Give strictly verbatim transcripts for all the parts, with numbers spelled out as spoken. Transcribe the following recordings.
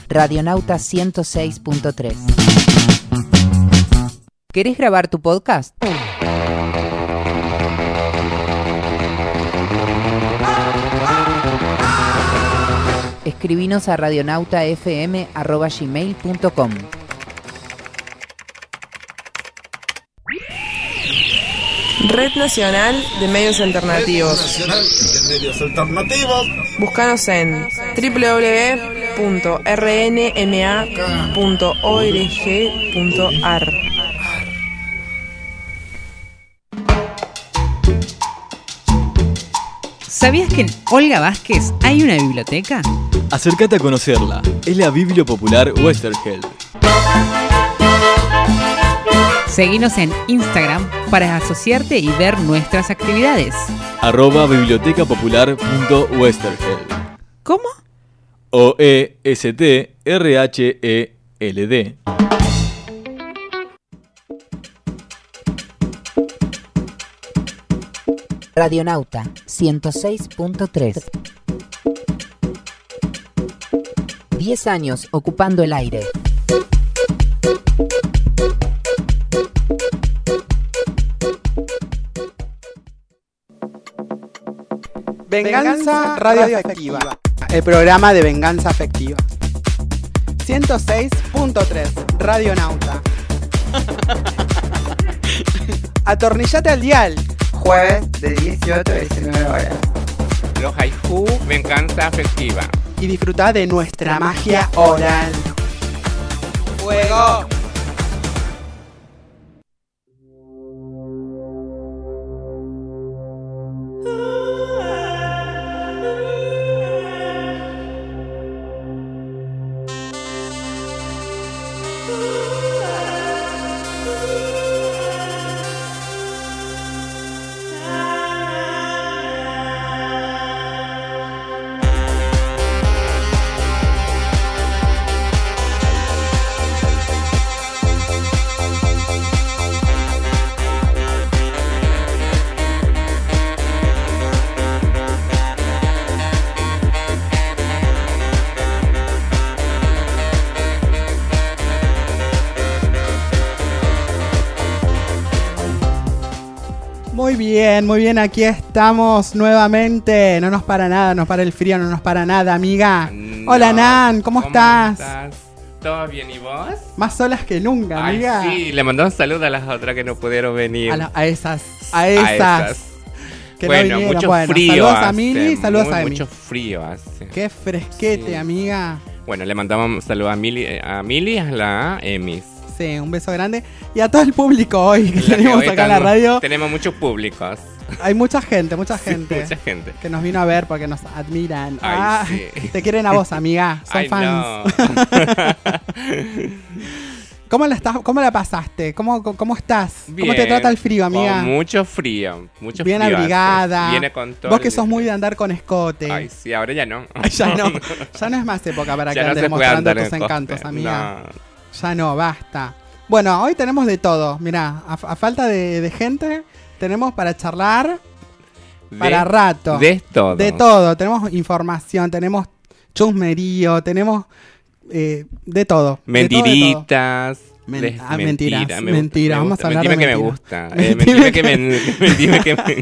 Radionauta ciento seis punto tres. ¿Querés grabar tu podcast? Escribinos a radionautafm arroba gmail punto com. Red Nacional de Medios Alternativos. Red Nacional de Medios Alternativos. Búscanos en doble u doble u doble u punto r n m a punto org punto a r. ¿Sabías que en Olga Vázquez hay una biblioteca? Acércate a conocerla. Es la Biblio Popular Westerheld. Seguinos en Instagram para asociarte y ver nuestras actividades. Arroba biblioteca popular punto westerheld. ¿Cómo? O E S T R H E L D. Radionauta ciento seis punto tres. Diez años ocupando el aire. Venganza Radioafectiva, el programa de venganza afectiva. ciento seis punto tres, Radionauta. Atornillate al dial. Jueves de dieciocho a diecinueve horas. Los haiku, venganza afectiva. Y disfruta de nuestra magia oral. ¡Fuego! Muy bien, muy bien, aquí estamos nuevamente. No nos para nada, nos para el frío, no nos para nada, amiga. No. Hola, Nan, ¿cómo, ¿cómo estás? estás? ¿Todo bien y vos? Más solas que nunca, Ay, amiga. Sí, le mandó un saludo a las otras que no pudieron venir. A, la, a esas, a esas. A esas. Que bueno, no mucho bueno, frío saludos hace, a Mili, saludos muy, a Emi. Mucho frío hace. Qué fresquete, sí. Amiga. Bueno, le mandamos saludos a Mili, a Mili y a la Emis. Sí, un beso grande. Y a todo el público hoy que la tenemos que acá en la radio. Tenemos muchos públicos. Hay mucha gente, mucha gente. Sí, mucha gente. Que nos vino a ver porque nos admiran. Ay, ah, sí. Te quieren a vos, amiga. Son Ay, fans. No. ¿Cómo la estás, cómo la pasaste? ¿Cómo, cómo estás? Bien, ¿Cómo te trata el frío, amiga? Con mucho frío, mucho Bien frío abrigada. Hace. Viene con todo. Vos que sos muy de andar con escote. Ay, sí, ahora ya no. Ay, ya no. Ya no es más época para ya que no andes mostrando tus encantos, coste. Amiga. No. Ya no, basta. Bueno, hoy tenemos de todo. Mirá, a, a falta de, de gente, tenemos para charlar de, para rato. De todo. De todo. Tenemos información, tenemos chusmerío, tenemos eh, de todo. Mentiritas. De todo, de todo. Men- ah, mentiras, mentira, me mentira. Me Vamos gusta. a hablar mentime de que me mentira. gusta. Eh, mentime que me... mentime que me...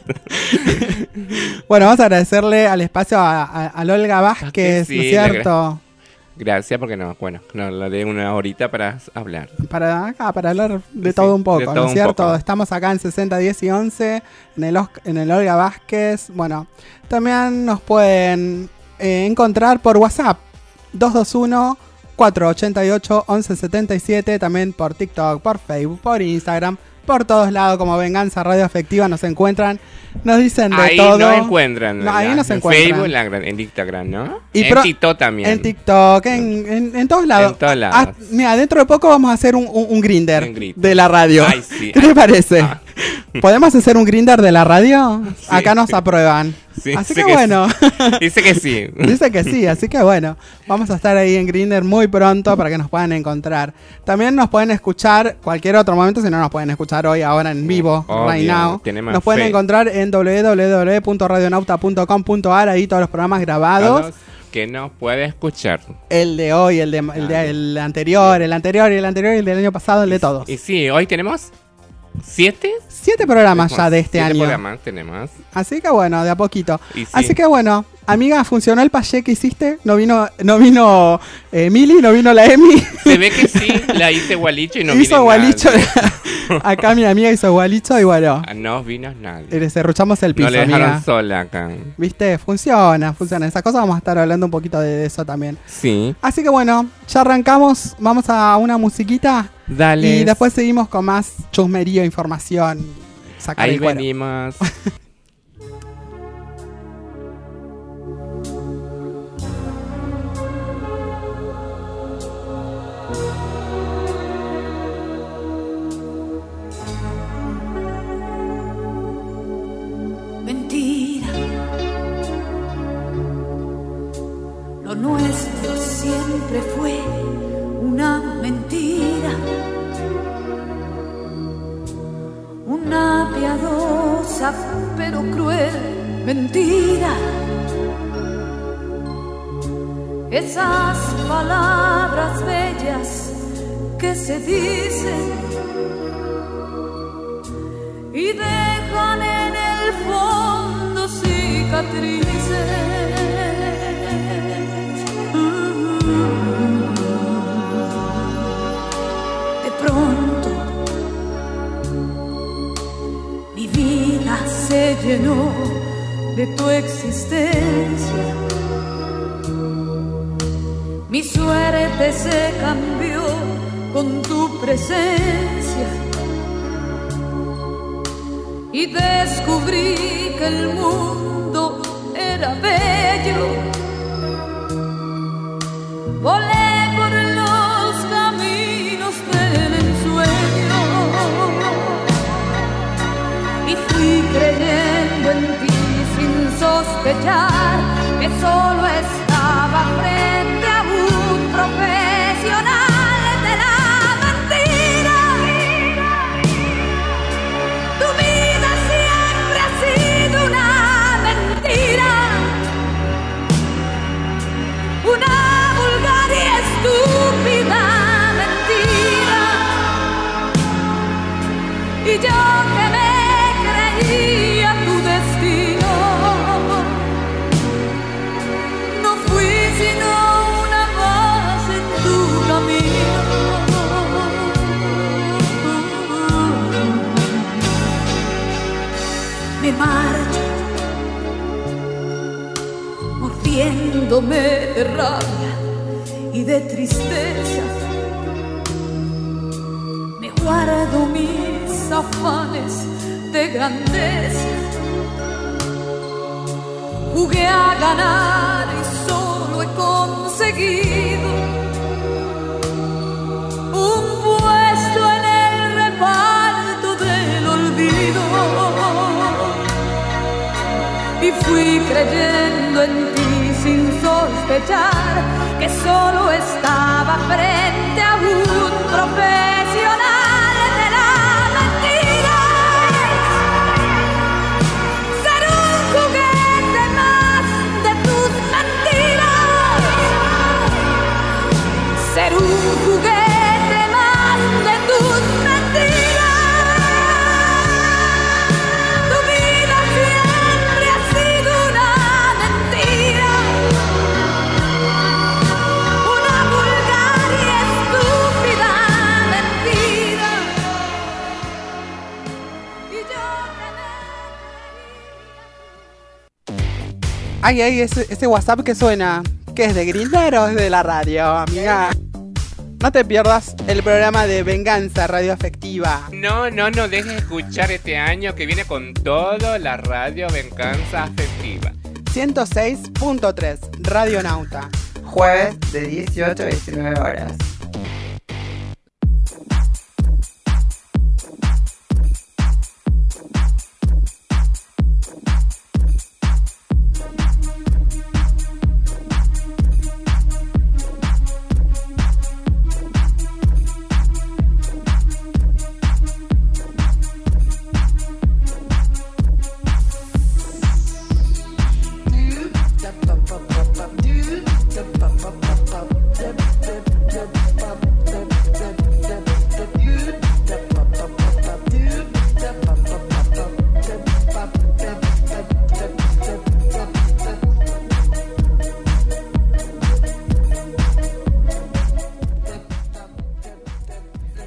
Bueno, vamos a agradecerle al espacio a, a, a Olga Vázquez, sí, ¿no es cierto? Gracias, porque no, bueno, nos lo de una horita para hablar. Para acá, para hablar de sí, todo un poco, todo ¿no es cierto? Poco. Estamos acá en sesenta, diez y once, en el, en el Olga Vázquez. Bueno, también nos pueden eh, encontrar por WhatsApp, dos dos uno, cuatro ocho ocho, once setenta y siete, también por TikTok, por Facebook, por Instagram, por todos lados, como Venganza Radio Afectiva nos encuentran, nos dicen de ahí todo. Ahí nos encuentran. No, ahí nos en encuentran. Facebook, en, la, en Instagram, ¿no? Y en pro, TikTok también. En TikTok, en, en, en todos lados. En todos lados. Ah, mira, dentro de poco vamos a hacer un, un, un Grindr de la radio. Ay, sí. ¿Qué ay, te parece? Ah. ¿Podemos hacer un Grindr de la radio? Sí. Acá nos aprueban. Sí, así que, que bueno. Sí. Dice que sí. Dice que sí, así que bueno. Vamos a estar ahí en Grindr muy pronto para que nos puedan encontrar. También nos pueden escuchar cualquier otro momento, si no nos pueden escuchar hoy, ahora en vivo, Obvio, right now. Nos pueden fe. encontrar en doble u doble u doble u punto radionauta punto com punto a r, ahí todos los programas grabados. que nos puede escuchar. El de hoy, el de el, de, el anterior, el anterior y el anterior y el del año pasado, el de todos. Y sí, hoy tenemos siete. Siete programas ya de este siete año. Siete programas tenemos. Así que bueno, de a poquito. Y sí. Así que bueno, amiga, ¿funcionó el payé que hiciste? No vino, no vino eh, Mili, no vino la Emi. Se ve que sí, la hice gualicho y no hizo vino gualicho. nadie. Acá mi amiga hizo gualicho y bueno. No vino nadie. Le cerruchamos el piso, no le dejaron amiga. sola acá. ¿Viste? Funciona, funciona. Esas cosas vamos a estar hablando un poquito de eso también. Sí. Así que bueno, ya arrancamos. Vamos a una musiquita. Dale. Y después seguimos con más chusmerío, información. Sacar Ahí el cuero. venimos. Mentira, lo nuestro siempre fue una mentira, una piadosa pero cruel mentira. Esas palabras bellas que se dicen y dejan en el fondo cicatrices. De pronto mi vida se llenó de tu existencia, mi suerte se cambió con tu presencia. Y descubrí que el mundo era bello. Volé por los caminos del ensueño y fui creyendo en ti sin sospechar que solo estaba frente a un profesional. Una vulgar y estúpida mentira. Y yo que me creía tu destino, no fui sino una más en tu camino. Me marcho mordiéndome de rabia y de tristeza. Me guardo mis afanes de grandeza. Jugué a ganar y solo he conseguido un puesto en el reparto del olvido. Y fui creyendo en ti sin sospechar que solo estaba frente a un profesional de la mentira. Ser un juguete más de tus mentiras. Ser un juguete más de tus mentiras. Tu vida siempre ha sido una mentira. Una vulgar y estúpida mentira. Y yo Ay, ay, ese, ese WhatsApp que suena. ¿Qué es de Grindr o es de la radio, amiga? No te pierdas el programa de Venganza Radio Afectiva. No, no, no dejes de escuchar este año que viene con todo la radio Venganza Afectiva. ciento seis punto tres Radio Nauta. Jueves de dieciocho a diecinueve horas. do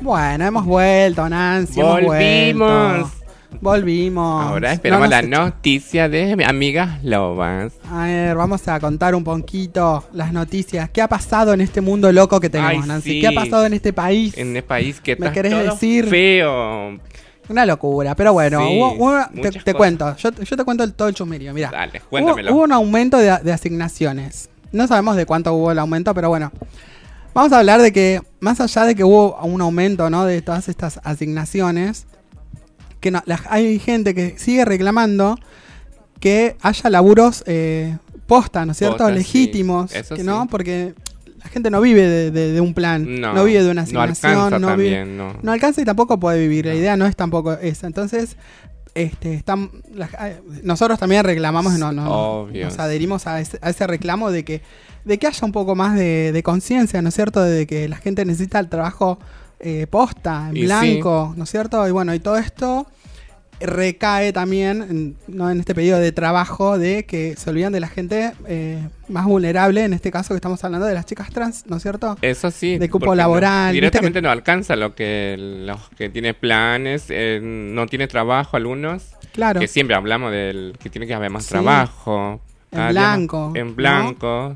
Bueno, hemos vuelto, Nancy. hemos Volvimos. vuelto. Volvimos. Ahora esperamos No nos la echa- noticia de mi amigas lobas. A ver, vamos a contar un poquito las noticias. ¿Qué ha pasado en este mundo loco que tenemos, Ay, Nancy? sí. ¿Qué ha pasado en este país? En el país que ¿Me está querés todo decir? feo. Una locura, pero bueno, Sí, hubo- hubo- te, muchas te cosas. cuento, yo, yo te cuento el, todo el chusmerío, mira. Dale, Hubo, cuéntamelo. hubo un aumento de, de asignaciones. No sabemos de cuánto hubo el aumento, pero bueno. Vamos a hablar de que, más allá de que hubo un aumento, ¿no?, de todas estas asignaciones, que no, la- hay gente que sigue reclamando que haya laburos eh, posta, ¿no es cierto? Posta, sí. Legítimos, Eso que sí. no, porque la gente no vive de, de- de un plan, no, No, vive de una no asignación, alcanza no, vive- también, no. no alcanza y tampoco puede vivir. La No. idea no es tampoco esa. Entonces, este, están, las- eh, nosotros también reclamamos, no, no, Obvio. nos adherimos a ese, a ese reclamo de que, de que haya un poco más de, de conciencia, ¿no es cierto? De que la gente necesita el trabajo eh, posta, en Y blanco, ¿no es cierto? Y bueno, y todo esto recae también en, ¿no?, en este pedido de trabajo de que se olvidan de la gente eh, más vulnerable, en este caso que estamos hablando de las chicas trans, ¿no es cierto? Eso sí. De cupo porque no- laboral, viste directamente que- no alcanza lo que los que tiene planes, eh, no tiene trabajo algunos. Claro. Que siempre hablamos del que tiene que haber más Sí. trabajo. En cada día más- blanco, En ¿no? blanco.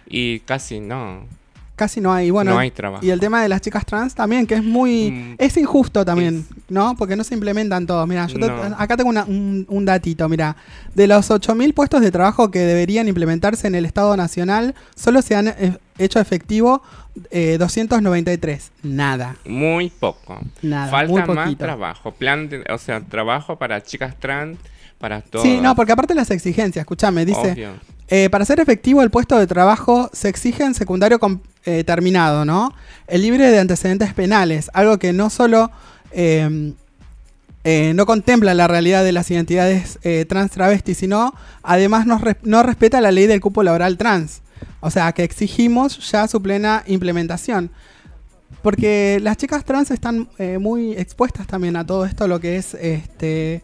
Y casi no. Casi no hay, bueno, No hay trabajo. y el tema de las chicas trans también, que es muy, Mm. es injusto también, ¿no? Porque no se implementan todos. Mira, yo te- No. acá tengo una- un, un datito, mira, de los ocho mil puestos de trabajo que deberían implementarse en el Estado Nacional, solo se han eh, hecho efectivo eh, doscientos noventa y tres, nada, Muy poco. nada, Falta muy más poquito. trabajo. Plan de- o sea, trabajo para chicas trans, para todos. Sí, no, porque aparte las exigencias, escúchame, dice, Obvio. eh, para ser efectivo el puesto de trabajo se exige en secundario com- eh, terminado, ¿no? El libre de antecedentes penales, algo que no solo eh, eh, no contempla la realidad de las identidades eh, trans travestis, sino además no, res- no respeta la ley del cupo laboral trans. O sea, que exigimos ya su plena implementación. Porque las chicas trans están eh, muy expuestas también a todo esto, lo que es este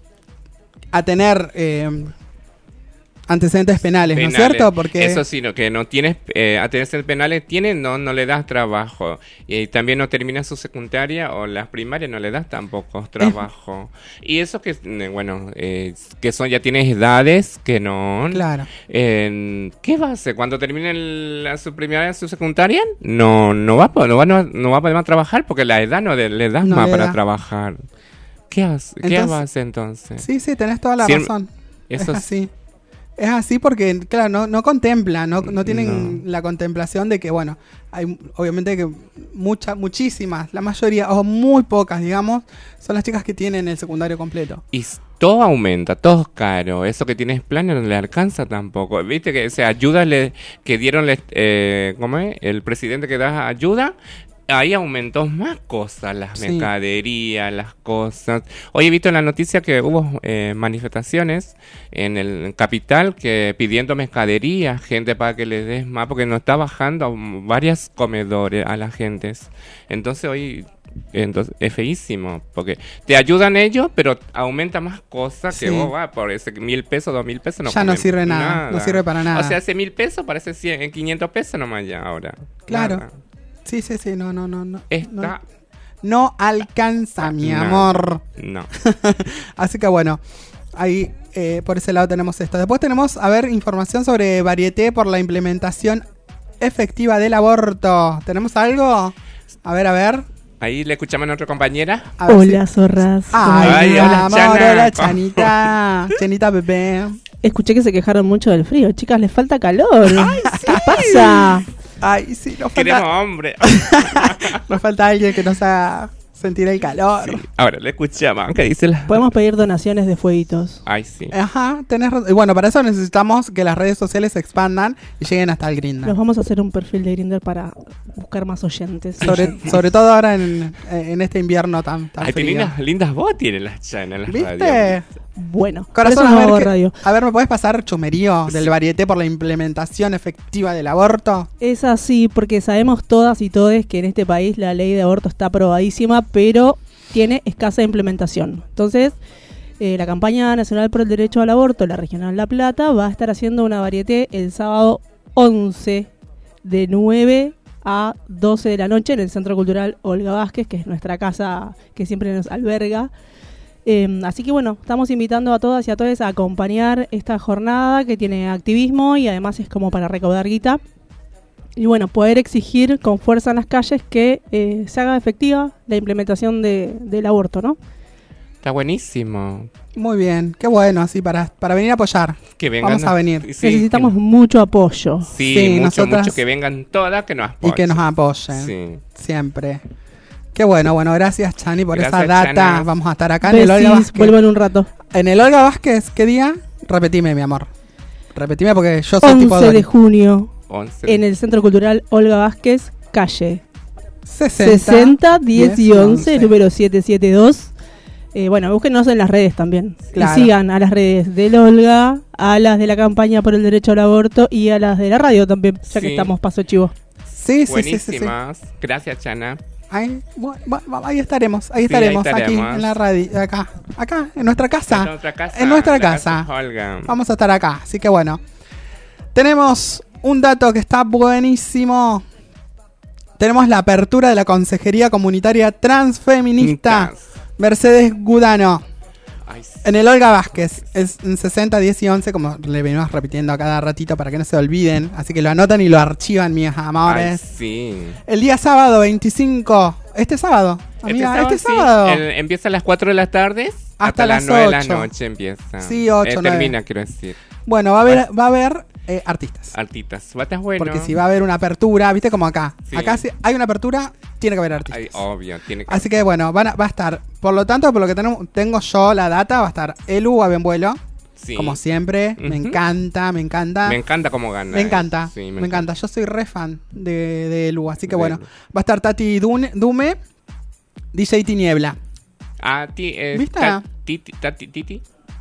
a tener eh, antecedentes penales, ¿no es Penales. cierto? Porque Eso sí, no, que no tienes eh, antecedentes penales, tiene, no, no le das trabajo. Y también no termina su secundaria o las primarias, no le das tampoco trabajo. Y eso que, eh, bueno, eh, que son, ya tienes edades que no. Claro. Eh, ¿Qué va a hacer? Cuando termine el- la, su primaria, su secundaria, no, no, va, a po- no, va, no, no va a poder más trabajar porque la edad no le, le das No más le para da. trabajar. ¿Qué hace? ¿Qué Entonces- va a hacer entonces? Sí, sí, tenés toda la Sí, razón. eso es es- así. Es así porque, claro, no, no contemplan, no, no tienen No. la contemplación de que, bueno, hay obviamente que muchas, muchísimas, la mayoría, o muy pocas, digamos, son las chicas que tienen el secundario completo. Y s- todo aumenta, todo es caro. Eso que tienes plan no le alcanza tampoco. Viste que se ayuda le, que dieron eh, ¿cómo es? El presidente que da ayuda. Ahí aumentó más cosas, las Sí. mercaderías, las cosas. Hoy he visto en la noticia que hubo eh, manifestaciones en el capital que pidiendo mercadería, gente para que les des más, porque no está bajando a varias comedores a la gente. Entonces hoy entonces es feísimo, porque te ayudan ellos, pero aumenta más cosas que Sí. vos va por ese mil pesos, dos mil pesos no Ya no comen sirve nada, no sirve para nada. O sea, ese mil pesos parece cien, quinientos pesos nomás ya ahora. Claro. Nada. Sí, sí, sí, no, no, no, no. Está No, no alcanza, mi Nada. amor. no. Así que bueno, ahí eh, por ese lado tenemos esto. Después tenemos, a ver, información sobre Varieté por la implementación efectiva del aborto. ¿Tenemos algo? A ver, a ver. Ahí le escuchamos a nuestra compañera. A ver Hola, si- zorras. Ay, Ay, mi hola, amor, Chana. hola, Chanita. Chanita bebé. Escuché que se quejaron mucho del frío. Chicas, les falta calor. ¿Qué pasa? Ay, sí, nos Queremos falta, hombre. nos falta alguien que nos haga sentir el calor. Sí. Ahora le escuchamos. ¿Qué dice la? Podemos pedir donaciones de fueguitos. Ay, sí. Ajá, tenés razón. Y bueno, para eso necesitamos que las redes sociales se expandan y lleguen hasta el Grindr. Nos vamos a hacer un perfil de Grindr para buscar más oyentes. Sobre, sobre todo ahora en, en este invierno tan, tan Ay, frío. tiene unas lindas voz tiene las chanas en las ¿Viste? radios. Bueno, por Corazón, eso a no ver, hago qué- radio. a ver, ¿me puedes pasar chumerío del Varieté por la implementación efectiva del aborto? Es así, porque sabemos todas y todes que en este país la ley de aborto está aprobadísima, pero tiene escasa implementación. Entonces, eh, la campaña nacional por el derecho al aborto, la regional La Plata, va a estar haciendo una Varieté el sábado once de nueve a doce de la noche en el Centro Cultural Olga Vázquez, que es nuestra casa que siempre nos alberga. Eh, así que bueno, estamos invitando a todas y a todos a acompañar esta jornada que tiene activismo y además es como para recaudar guita. Y bueno, poder exigir con fuerza en las calles que eh, se haga efectiva la implementación de, del aborto, ¿no? Está buenísimo. Muy bien, qué bueno, así para, para venir a apoyar. Que vengan. Vamos a venir. Sí, Necesitamos que, mucho apoyo. Sí, Sí, mucho, nosotras- mucho. Que vengan todas, que nos apoyen. Y que nos apoyen. Sí. Siempre. Qué bueno, bueno, gracias Chani por Gracias, esa data. Chana. Vamos a estar acá en el Olga Besis, Vázquez. vuelvo en un rato. En el Olga Vázquez, ¿qué día? Repetime, mi amor. Repetime porque yo soy tipo once de Dori. junio once. en el Centro Cultural Olga Vázquez, calle sesenta, sesenta, diez y once, once. número setecientos setenta y dos. Eh, bueno, búsquenos en las redes también. Claro. Y sigan a las redes del Olga, a las de la campaña por el derecho al aborto y a las de la radio también, ya que Sí. estamos paso chivo. Sí, sí, sí, sí, sí. Buenísimas. Gracias, Chana. Ahí, bu- bu- bu- ahí estaremos, ahí Sí, estaremos, ahí aquí estaremos. en la radio, acá, acá, en nuestra casa. En nuestra casa. En nuestra la casa. Olga. Vamos a estar acá, así que bueno. Tenemos un dato que está buenísimo. Tenemos la apertura de la Consejería Comunitaria Transfeminista Mitas. Mercedes Gudano Ay, sí. en el Olga Vázquez. Es en sesenta, diez y once, como le venimos repitiendo a cada ratito para que no se olviden. Así que lo anotan y lo archivan, mis Ay, amores. sí. El día sábado veinticinco, este sábado, amiga, este sí. sábado. El- empieza a las cuatro de la tarde hasta, Hasta las las nueve de la ocho. noche empieza. Sí, ocho, Eh, nueve. termina, quiero decir. Bueno, va a haber, va a haber eh, artistas. Artistas. Va a estar bueno. Porque si va a haber una apertura, viste como acá. Sí. Acá si hay una apertura, tiene que haber artistas. Ay, obvio, tiene que... Así que bueno, van a- va a estar. Por lo tanto, por lo que tenemos, tengo yo la data, va a estar Elu a Benvuelo. Sí. Como siempre. Me Ujú. encanta, me encanta. Me encanta cómo gana. Me encanta, Sí, me, encanta. Yo soy re fan de, de Elu. Así que De bueno, Elu. va a estar Tati Dune- Dume, D J Tiniebla. Ah, ti, eh, ¿Viste? ta- titi, tati, titi.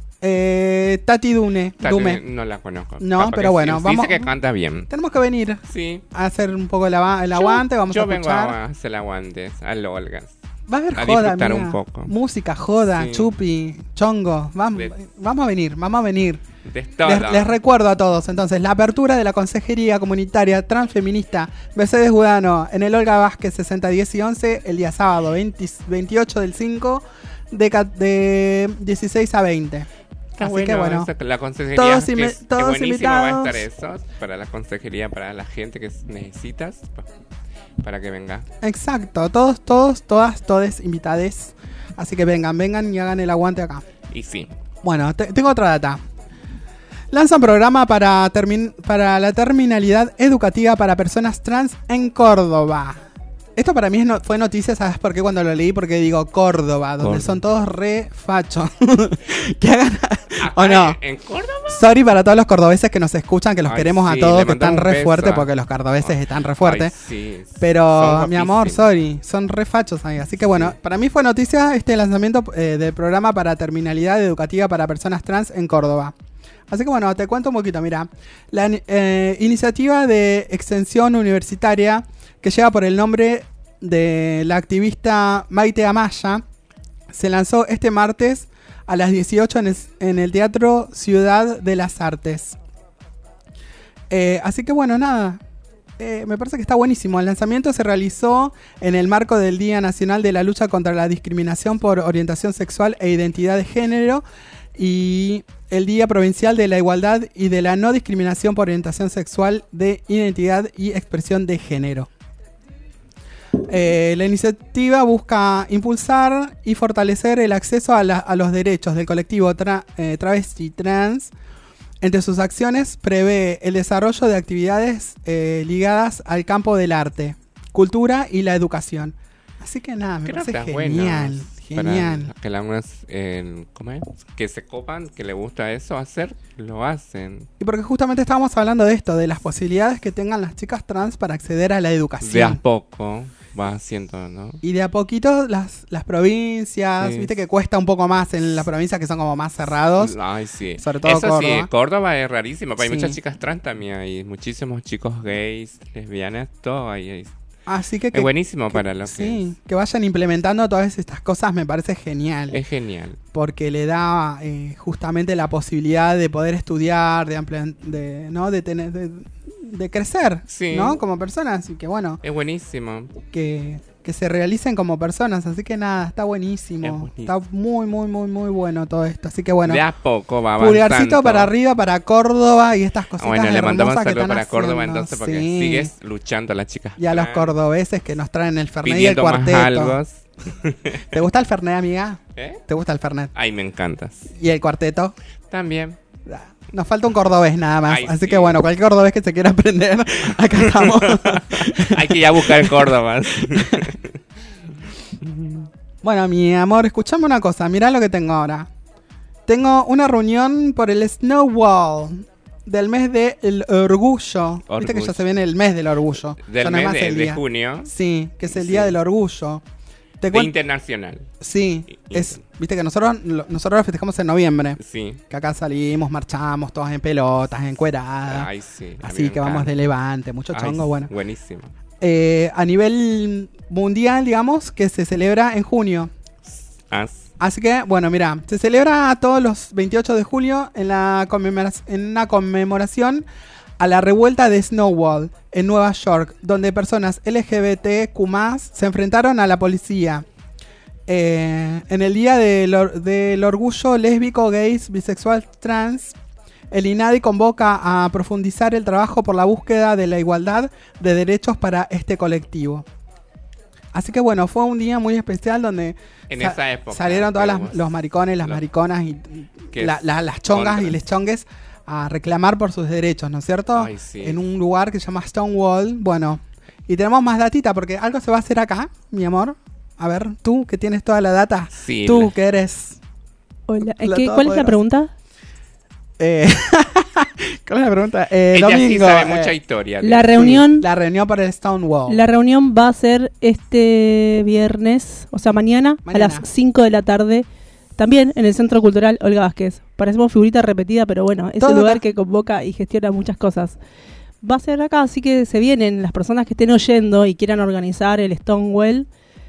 Eh, Tati Dune. Tati, Dume. No la conozco. No, Capaz pero que bueno, sí. vamos- Dice que canta bien. Tenemos que venir Sí. a hacer un poco el, ava- el aguante. Vamos Yo a vengo escuchar. a hacer el aguante al Olga. Va a haber a joda, disfrutar amiga. un poco. Música, joda, Sí. chupi, chongo. Vamos, De- vamos a venir, vamos a venir. De todo. Les, les recuerdo a todos, entonces, la apertura de la Consejería Comunitaria Transfeminista Mercedes Gudano en el Olga Vázquez sesenta, diez y once, el día sábado veinte veintiocho del cinco, de, ca- de dieciséis a veinte. Está Así bueno, que bueno, esa- la consejería. todos que invi- es- que todos buenísimo va a invitados. estar eso. Para la consejería, para la gente que necesitas. pa- Para que venga. exacto, todos, todos, todas, todes invitades. Así que vengan, vengan y hagan el aguante acá. Y sí. Bueno, te- tengo otra data. Lanzan programa para, termin- para la terminalidad educativa para personas trans en Córdoba. Esto para mí es no- fue noticia, ¿sabes por qué? Cuando lo leí, porque digo Córdoba, donde Córdoba. son todos re fachos. que hagan... Acá ¿O no? en- ¿En Córdoba? Sorry para todos los cordobeses que nos escuchan, que los Ay, queremos sí, a todos, le que están mandamos un re beso fuertes, a- porque los cordobeses Ay, están re fuertes. ay, sí, Pero, son mi amor, guapísimos. sorry, son re fachos ahí. Así que bueno, para mí fue noticia este lanzamiento eh, del programa para terminalidad educativa para personas trans en Córdoba. Así que bueno, te cuento un poquito, mira. La eh, iniciativa de extensión universitaria que lleva por el nombre de la activista Maite Amaya se lanzó este martes a las dieciocho en el, en el Teatro Ciudad de las Artes. Eh, así que bueno, nada. Eh, me parece que está buenísimo. El lanzamiento se realizó en el marco del Día Nacional de la Lucha contra la Discriminación por Orientación Sexual e Identidad de Género y el Día Provincial de la Igualdad y de la No Discriminación por Orientación Sexual, de Identidad y Expresión de Género. Eh, la iniciativa busca impulsar y fortalecer el acceso a, la- a los derechos del colectivo tra- eh, travesti trans. Entre sus acciones prevé el desarrollo de actividades eh, ligadas al campo del arte, cultura y la educación. Así que nada, me Creo parece que está genial, bueno. genial. Para que algunas, eh, ¿cómo es? Que se copan, que le gusta eso hacer, lo hacen. Y porque justamente estábamos hablando de esto, de las posibilidades que tengan las chicas trans para acceder a la De a educación. poco va haciendo, ¿no? Y de a poquito las, las provincias, Sí. viste que cuesta un poco más en las provincias que son como más cerrados. Ay, sí. Sobre todo Eso Córdoba. sí, Córdoba es rarísimo. Hay Sí. muchas chicas trans también. Hay muchísimos chicos gays, lesbianas, todo ahí. ahí. Así que, Es que- buenísimo que- para lo que sí, que vayan implementando todas estas cosas me parece genial. es genial. Porque le da eh, justamente la posibilidad de poder estudiar, de, ampliar- de, ¿no? de tener de, de crecer, Sí. ¿no? Como personas. Y que bueno, Es buenísimo. que, que se realicen como personas. Así que nada, está Es buenísimo. buenísimo. Está muy, muy, muy, muy bueno todo esto. Así que bueno, De a poco va avanzando. pulgarcito para arriba, para Córdoba y estas Ah, cositas bueno, le mandamos hermosas que saludos están para Córdoba haciendo. entonces porque Sí. sigues luchando la chica. Y a los Ah, cordobeses que nos traen el Fernet y el pidiendo más cuarteto. algo. ¿Te gusta el Fernet, amiga? ¿Eh? ¿Te gusta el Fernet? Ay, me encantas. ¿Y el cuarteto? También. Nos falta un cordobés nada más. Ay, Así sí. que bueno, cualquier cordobés que se quiera aprender, acá estamos. Hay que ir a buscar Córdoba. Bueno, mi amor, escuchame una cosa. Mirá lo que tengo ahora. Tengo una reunión por el Snowball del mes del orgullo. Viste que Orgullo. ya se viene el mes del orgullo. Del Ya no es mes más de, el de día. junio. Sí, que es el Sí. día del orgullo. Te De cuen- internacional. Sí, Y- es, viste que nosotros lo, nosotros lo festejamos en noviembre. Sí. Que acá salimos, marchamos, todas en pelotas, encueradas. Ay, sí. a mí Así me que vamos encanta. de levante, mucho Ay, chongo, sí, bueno. Buenísimo. Eh, a nivel mundial, digamos, que se celebra en junio. As- Así que, bueno, mira, se celebra todos los veintiocho de julio en, la conmemora- en una conmemoración a la revuelta de Stonewall en Nueva York, donde personas L G B T Q más, se enfrentaron a la policía. Eh, en el Día del, or- del Orgullo Lésbico, Gays, Bisexual, Trans, el INADI convoca a profundizar el trabajo por la búsqueda de la igualdad de derechos para este colectivo. Así que bueno, fue un día muy especial donde En sa- esa época, salieron todos digamos, los maricones, las los- mariconas y que la- es la- las chongas contra. y les chongues a reclamar por sus derechos, ¿no es cierto? Ay, sí. En un lugar que se llama Stonewall. Bueno, y tenemos más datita porque algo se va a hacer acá, mi amor. A ver, tú que tienes toda la data, Sí, tú la- que eres... Hola. ¿eh, La qué- ¿Cuál es la todopoderosa. pregunta? Eh, ¿Cuál es la pregunta? Eh, Ella sí domingo, sabe eh, mucha historia. La de- reunión, la reunión para el Stonewall. la reunión va a ser este viernes, o sea, mañana, Mañana. a las cinco de la tarde, también en el Centro Cultural Olga Vázquez. Parecemos figurita repetida, pero bueno, es Todo el lugar acá. que convoca y gestiona muchas cosas. Va a ser acá, así que se vienen las personas que estén oyendo y quieran organizar el Stonewall,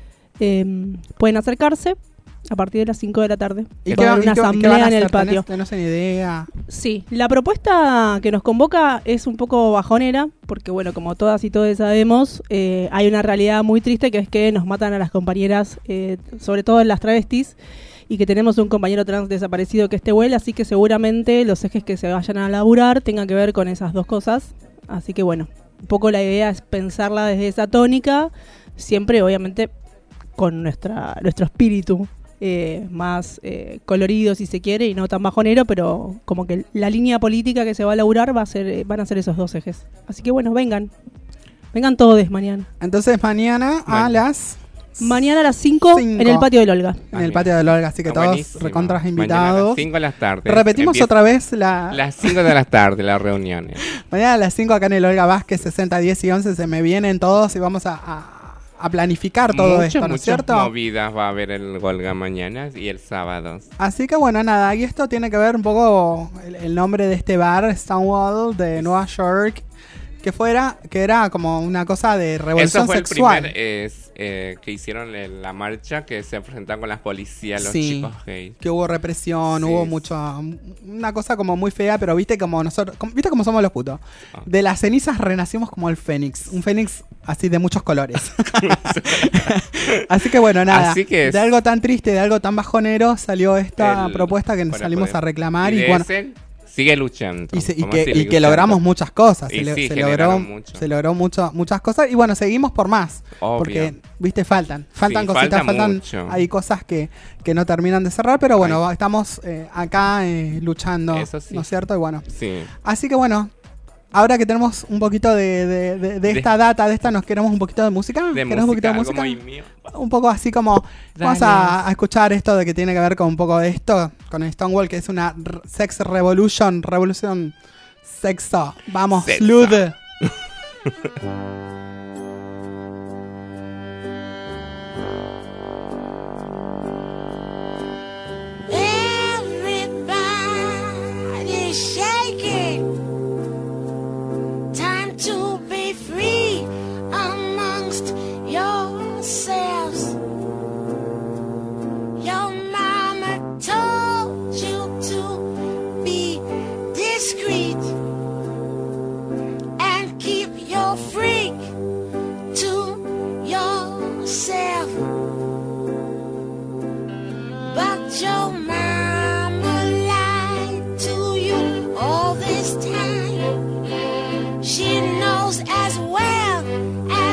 eh, pueden acercarse a partir de las cinco de la tarde. ¿Y Va qué, a va- haber y una qué- y qué asamblea van a en el hacer? ¿Tenés- patio. tenés una idea? Sí, la propuesta que nos convoca es un poco bajonera, porque bueno, como todas y todos sabemos, eh, hay una realidad muy triste que es que nos matan a las compañeras, eh, sobre todo en las travestis, y que tenemos un compañero trans desaparecido que es Tehuel, así que seguramente los ejes que se vayan a laburar tengan que ver con esas dos cosas. Así que bueno, un poco la idea es pensarla desde esa tónica, siempre obviamente con nuestra nuestro espíritu eh, más eh, colorido si se quiere y no tan bajonero, pero como que la línea política que se va a laburar va a ser, eh, van a ser esos dos ejes. Así que bueno, vengan, vengan todos mañana. Entonces mañana a Bueno. las... Mañana a las cinco Cinco. en el patio del Olga. En el patio de Olga, así que Ah, todos buenísimo. recontras Mañana a invitados. las cinco de la tarde. Repetimos Empieza- otra vez la... Las cinco de la tarde, las reuniones. Mañana a las cinco acá en el Olga Vázquez, sesenta, diez y once, se me vienen todos y vamos a, a, a planificar todo Mucho, esto, ¿no es muchas cierto? movidas va a haber el Golga mañana y el sábado. Así que bueno, nada, y esto tiene que ver un poco el, el nombre de este bar, Stonewall, de Nueva York, que fuera, que era como una cosa de revolución Eso fue sexual. el primer es, eh, que hicieron en la marcha, que se enfrentaron con las policías, los Sí. chicos gays. Que hubo represión, Sí. hubo mucho, una cosa como muy fea, pero viste como nosotros, como- viste como somos los putos. Ah. De las cenizas renacimos como el fénix, un fénix así de muchos colores. Así que bueno, nada, Así que es- de algo tan triste, de algo tan bajonero salió esta El- propuesta que nos para salimos poder- a reclamar y y, de bueno, ese, sigue luchando. y, se- y Vamos a que, seguir y que luchando. logramos muchas cosas, Y se, le- sí, se logró, generaron mucho. se logró mucho, muchas cosas y bueno, seguimos por más, Obvio. porque viste faltan, faltan Sí, cositas, falta faltan, mucho. hay cosas que, que no terminan de cerrar, pero bueno, Ay. estamos eh, acá eh, luchando, Eso sí. ¿no es cierto? Y bueno, Sí. así que bueno, ahora que tenemos un poquito de, de, de- de De- esta data, de esta, nos queremos un poquito de música, De ¿querés un poquito música, de algo música? muy mío. Un poco así como vamos a, a escuchar esto de que tiene que ver con un poco de esto, con el Stonewall, que es una r- sex revolution, revolución sexo. Vamos, Sexo. Slud. Everybody shaking. Time to be free amongst yourselves. Your mama told you to be discreet and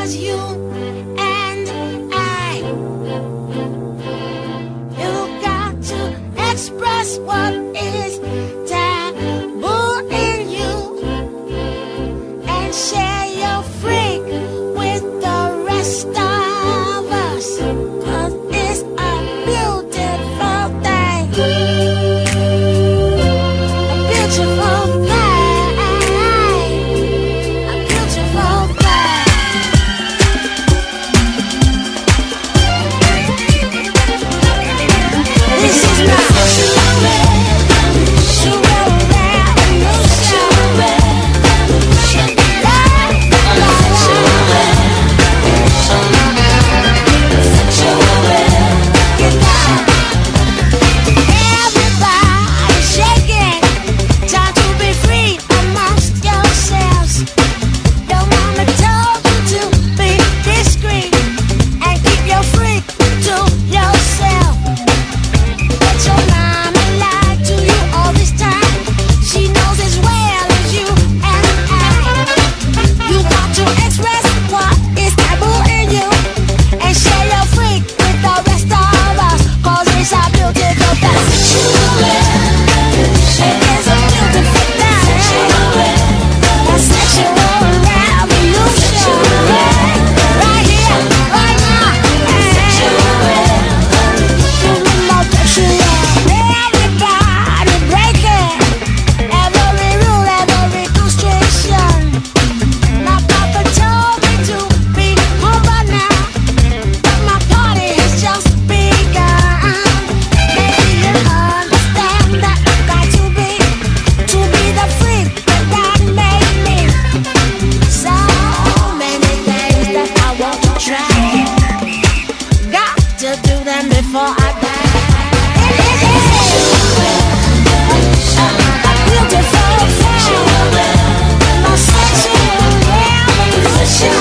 just you and I. You got to express what is taboo in you and share your freak with the rest of us, 'cause it's a beautiful thing. A beautiful thing. A beautiful thing. This is my sexual revolution. Everybody shaking, time to be free amongst yourselves. Your mama told you to be discreet and keep your freak to yourself. But your mama lied to you all this time. She knows as well as you and I. You got to express what is taboo in you and share your freak with the rest of us, 'cause it's a beautiful thing. It is a beautiful thing. A sexual revolution. Right here, right now. Everybody breaking every rule, every constriction. My papa told me to be home by now, but my party has just begun. Maybe you understand that I got to be, to be the freak that God made me. So many things that I want to try. Got to do them before I die. It is a beautiful thing. My sexual revolution.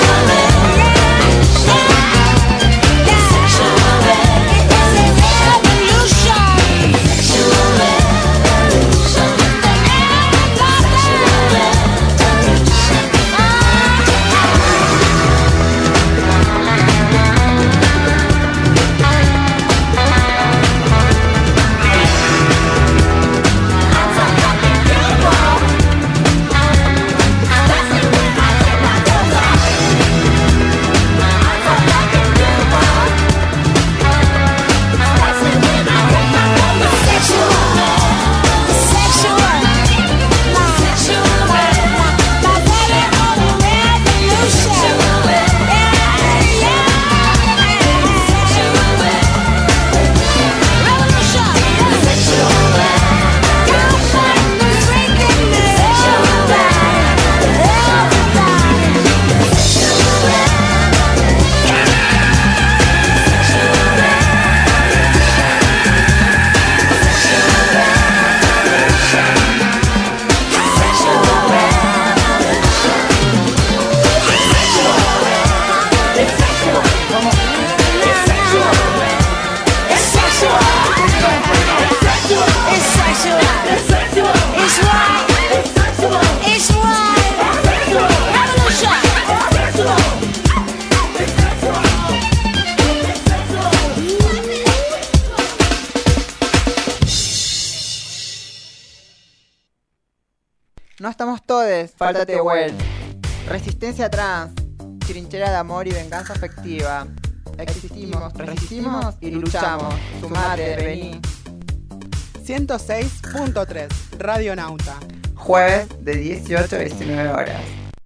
No estamos todes, fáltate well. Resistencia trans, trinchera de amor y venganza afectiva. Existimos, resistimos y luchamos. Sumate, vení. ciento seis punto tres Radio Nauta. Jueves de dieciocho a diecinueve horas.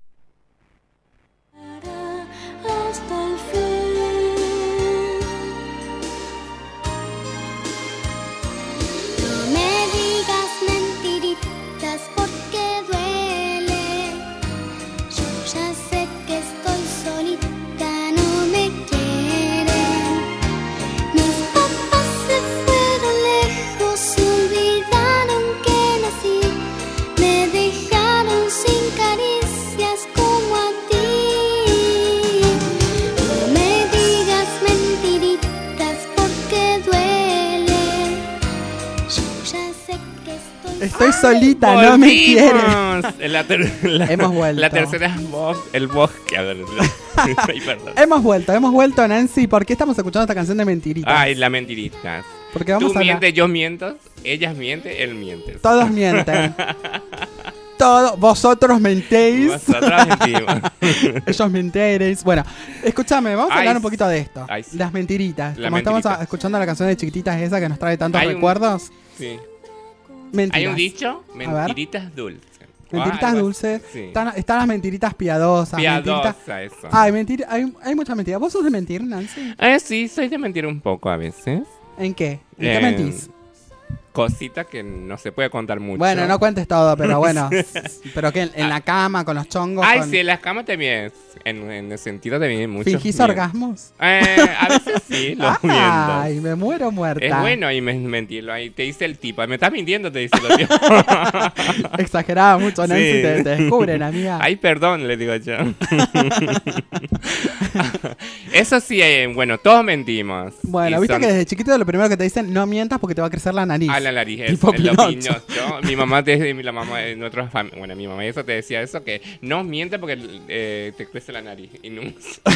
Hasta el fin. No me digas mentiritas porque duele. Yo ya sé que estoy solita, no me quieren. Mis papás se fueron lejos, se olvidaron que nací. Me dejaron sin caricia. Estoy solita, no me quieren. La, ter- la, Hemos vuelto. La tercera voz, el bosque. A ver, ay, perdón. Hemos vuelto, hemos vuelto, Nancy. ¿Por qué estamos escuchando esta canción de mentiritas? Ay, la mentiritas. Porque vamos Tú a hablar- mientes, yo miento, ellas mienten, él miente. Todos mienten. Todos, vosotros mentéis. Vosotros mentimos. Ellos mentéis. Bueno, escúchame, vamos a Ay, hablar un poquito de esto. ay, sí. Las mentiritas. La Como estamos mentirita. a- escuchando la canción de Chiquititas esa que nos trae tantos Hay un- recuerdos. Sí. Mentiras. Hay un dicho, A ver. mentiritas dulces. Mentiritas Algo dulces. así. Sí. Están, están las mentiritas piadosas. Piadosa, mentiritas- eso. Ay, mentira, hay, hay muchas mentiras. ¿Vos sos de mentir, Nancy? Eh, sí, soy de mentir un poco a veces. ¿En qué? ¿En Eh, qué mentís? Cosita que no se puede contar mucho. Bueno, no cuentes todo, pero bueno. ¿Pero qué? ¿En la cama, con los chongos? Ay, con... sí, en las camas también. En, en el sentido de bien mucho. ¿Fingís orgasmos? Eh, a veces sí, lo miento. Ay, me muero muerta. Es bueno y me, mentirlo. Ahí te dice el tipo. Me estás mintiendo, te dice el tipo. Exageraba mucho, Nancy, Sí. te, te descubren, amiga. Ay, perdón, le digo yo. Eso sí, eh, bueno, todos mentimos. Bueno, Y viste son- que desde chiquito lo primero que te dicen, no mientas porque te va a crecer la nariz. A la nariz, es, Tipo es lo Pinocho. Pinocho. Mi mamá, te, mi- la mamá de nuestra fam- bueno, mi mamá y eso te decía eso, que no miente porque eh, te crece la nariz. Y no,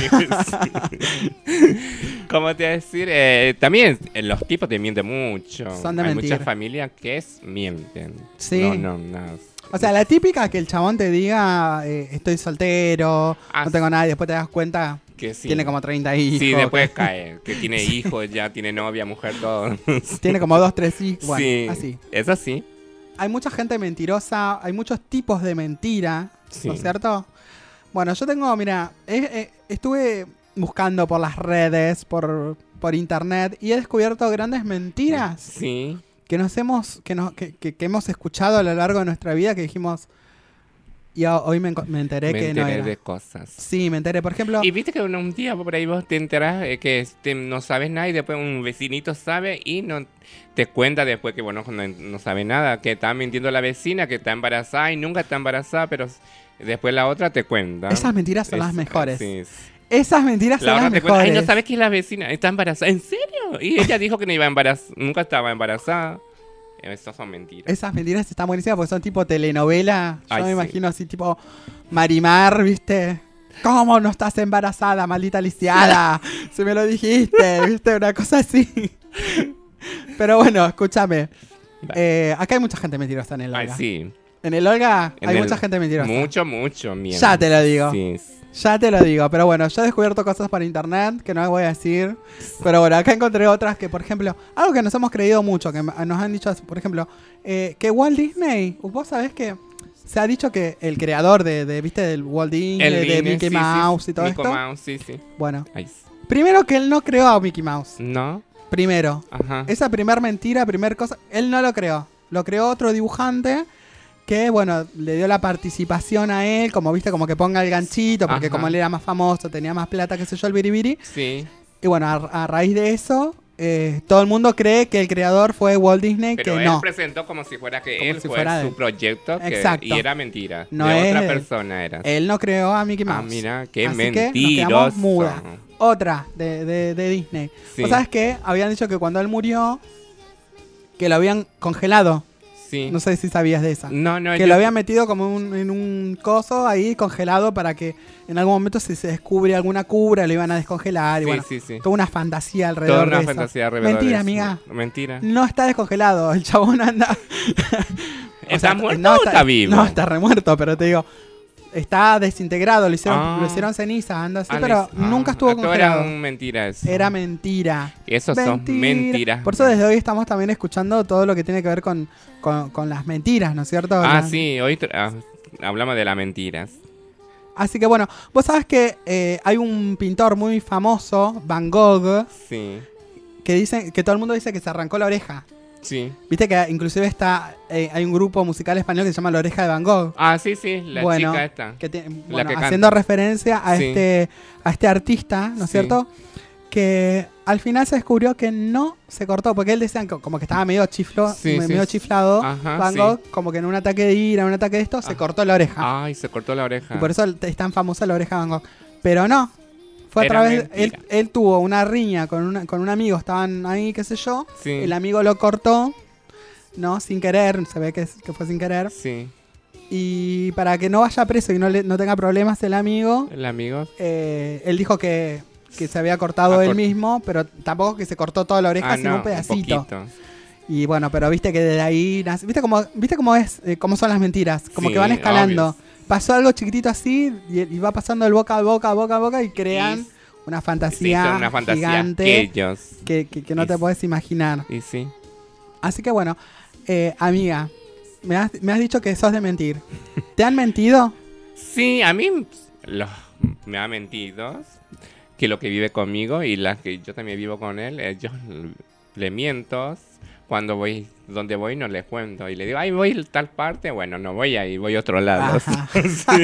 ¿cómo te voy a decir? Eh, también eh, los tipos te mienten mucho. Son de Hay mentir. muchas familias que es, mienten. Sí. No, no, no. O sea, la típica que el chabón te diga, eh, estoy soltero, Ah, no tengo nada, y después te das cuenta, Que sí. tiene como treinta hijos. Sí, después que- cae. Que tiene hijos, ya tiene novia, mujer, todo. Tiene como dos, tres hijos. Bueno, sí, así. es así. Hay mucha gente mentirosa, hay muchos tipos de mentira, Sí. ¿no es cierto? Bueno, yo tengo, mira, eh, eh, estuve buscando por las redes, por, por internet, y he descubierto grandes mentiras Sí. que nos hemos, que, nos, que, que- que hemos escuchado a lo largo de nuestra vida, que dijimos, y ho- hoy me, enco- me enteré Me que no enteré era. de cosas. Sí, me enteré. Por ejemplo, Y viste que un, un día por ahí vos te enterás eh, que este, no sabes nada y después un vecinito sabe y no te cuenta después que bueno no, no sabe nada, que está mintiendo la vecina, que está embarazada y nunca está embarazada, pero s- después la otra te cuenta. esas mentiras son Es- las mejores. sí. Esas mentiras La son otra las te cuenta, mejores. ay, no sabes que es la vecina, está embarazada. ¿En serio? Y ella dijo que no iba a embarazar, nunca estaba embarazada. Esas son mentiras. Esas mentiras están buenísimas porque son tipo telenovela. Yo Ay, me sí. imagino así tipo Marimar, ¿viste? ¿Cómo no estás embarazada, maldita lisiada? Si me lo dijiste, ¿viste? Una cosa así. Pero bueno, escúchame. Eh, acá hay mucha gente mentirosa en el Ay, Olga. sí. En el Olga En hay el- mucha gente mentirosa. Mucho, mucho miedo. Ya te lo digo. Sí. Ya te lo digo, pero bueno, yo he descubierto cosas por internet que no voy a decir. Pero bueno, acá encontré otras que, por ejemplo, algo que nos hemos creído mucho, que nos han dicho, por ejemplo, eh, que Walt Disney, vos sabés que se ha dicho que el creador de, de ¿viste? Del Walt Disney, El de Disney, Mickey sí, sí, Mouse y todo Mickey esto. Mouse, sí, sí. Bueno, Ay, primero que él no creó a Mickey Mouse. no. Primero. Ajá. Esa primer mentira, primer cosa, él no lo creó. Lo creó otro dibujante que, bueno, le dio la participación a él, como viste, como que ponga el ganchito, porque Ajá. como él era más famoso, tenía más plata, qué sé yo, el biribiri. Sí. Y bueno, a, a raíz de eso, eh, todo el mundo cree que el creador fue Walt Disney, Pero que él no. presentó como si fuera que Como él si fue fuera su él. proyecto que- Exacto. y era mentira. No de es otra de él. persona era. Él no creó a Mickey Mouse. Ah, mira, qué Así que nos mentiroso. quedamos mudas. Otra de, de, de Disney. Sí. ¿Vos sabés qué? Habían dicho que cuando él murió, que lo habían congelado. Sí. No sé si sabías de esa. No, no, que yo- lo habían metido como un- en un coso ahí congelado para que en algún momento si se descubre alguna cura lo iban a descongelar. Y Sí, bueno, sí, sí. toda una fantasía alrededor Toda una de eso. fantasía alrededor Mentira, de eso. amiga. Mentira. No está descongelado. El chabón anda... O ¿Está sea, muerto no o está vivo? No, está remuerto, pero te digo... Está desintegrado, lo hicieron, Ah. lo hicieron ceniza, anda así, Ah, pero les- ah, nunca estuvo todo congelado. Era un mentira eso. Era mentira. Eso son mentiras. Por eso desde hoy estamos también escuchando todo lo que tiene que ver con, con, con las mentiras, ¿no es cierto? Ah, Las- sí, hoy tra- ah, hablamos de las mentiras. Así que bueno, vos sabés que eh, hay un pintor muy famoso, Van Gogh, Sí, que dice que todo el mundo dice que se arrancó la oreja. sí. Viste que inclusive está eh, hay un grupo musical español que se llama La Oreja de Van Gogh. Ah, sí, sí, la Bueno, chica esta. que tiene- la bueno, que canta. haciendo referencia a Sí. este a este artista, ¿no es Sí. cierto? Que al final se descubrió que no se cortó, porque él decía que como que estaba medio chiflo, Sí, me- sí. medio chiflado, Ajá, Van sí. Gogh, como que en un ataque de ira, en un ataque de esto, se cortó la oreja. Ay, se cortó la oreja. Y por eso es tan famosa la oreja de Van Gogh. Pero no. Fue a Era través. Él, mentira. él tuvo una riña con, una, con un amigo, estaban ahí, qué sé yo. Sí. El amigo lo cortó. ¿no? Sin querer, se ve que, que fue sin querer. Sí. Y para que no vaya preso y no, le, no tenga problemas el amigo, El amigo. eh, él dijo que, que se había cortado Ah, él cort- mismo, pero tampoco que se cortó toda la oreja, Ah, sino no, un pedacito. poquito. Y bueno, pero viste que desde ahí nace- ¿Viste cómo, viste cómo es, eh, cómo son las mentiras? Como Sí, que van escalando. obvio. Pasó algo chiquitito así y, y va pasando de boca a boca, boca a boca y crean Y- una Sí, fantasía, son una fantasía gigante que ellos. que, que- que no y- te puedes imaginar. Y sí. Así que bueno, eh, amiga, me has, me has dicho que sos de mentir. ¿Te han mentido? Sí, a mí los, me ha mentido que lo que vive conmigo y las que yo también vivo con él, eh, yo le miento. Cuando voy, donde voy no le cuento. Y le digo, ay, voy a tal parte. Bueno, no voy ahí, voy a otro lado. Sí.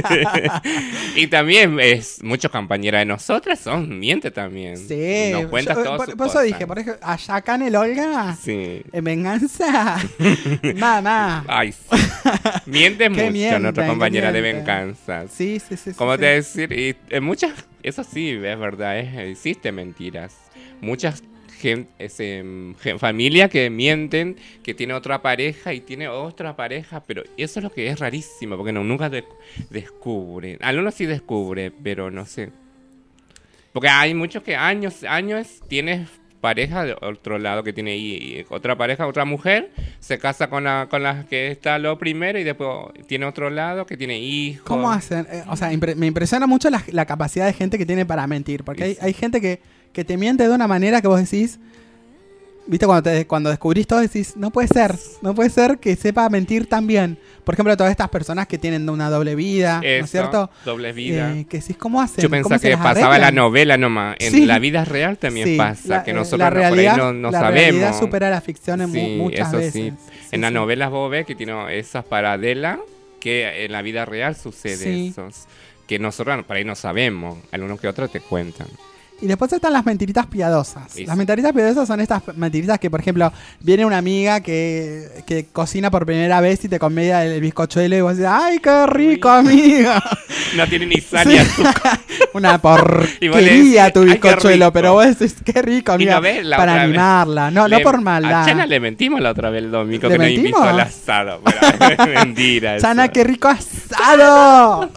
Y también es muchos compañeros de nosotras son miente también. Sí. Nos cuentas Yo- todas por, sus por eso cosas. dije, por ejemplo, allá acá en el Olga, Sí. en Venganza, mamá. Ay, sí. Miente Qué mucho mienten, nuestra qué compañera de mienten. venganza. Sí, sí, sí. ¿Cómo sí, te sí. decir? Y en muchas, eso sí, es verdad, es, existe mentiras. Muchas gen- ese, mm, gen- familia que mienten, que tiene otra pareja y tiene otra pareja, pero eso es lo que es rarísimo, porque no, nunca de- descubre. Algunos sí descubre, pero no sé. Porque hay muchos que años, años tienes pareja de otro lado que tiene y, y otra pareja, otra mujer, se casa con la, con la que está lo primero y después tiene otro lado que tiene hijos. ¿Cómo hacen? Eh, o sea, impre- me impresiona mucho la, la capacidad de gente que tiene para mentir. Porque hay, hay gente que, que te miente de una manera que vos decís. ¿Viste? Cuando, te, cuando descubrís todo decís, no puede ser. No puede ser que sepa mentir tan bien. Por ejemplo, todas estas personas que tienen una doble vida, ¿no es Eso, cierto? doble vida. Eh, que decís, ¿cómo hacen? Yo ¿Cómo pensaba se que las pasaba en la arreglan? novela nomás. En Sí. la vida real también Sí, pasa, la- que eh, nosotros la no- por ahí realidad- no, no la sabemos. realidad supera la ficción en mu- Sí, muchas eso veces. sí. Sí, En las sí. novelas vos ves que tiene esas paradelas que en la vida real sucede Sí. esos. Que nosotros por ahí no sabemos. Algunos que otros te cuentan. Y después están las mentiritas piadosas. Sí. Las mentiritas piadosas son estas mentiritas que, por ejemplo, viene una amiga que, que cocina por primera vez y te conmedia el bizcochuelo y vos decís, ¡ay, qué rico, amiga! No tiene ni sal ni Sí. azúcar. Una Y vos le porquería decís, tu "Ay, qué bizcochuelo, rico". pero vos decís, qué rico, Y amiga, no ves la para otra vez. animarla. No, Le- no por maldad. A Chana le mentimos la otra vez el domingo ¿Le que nos mentimos? invitó al asado. Pero es mentira. eso. Chana, qué rico asado.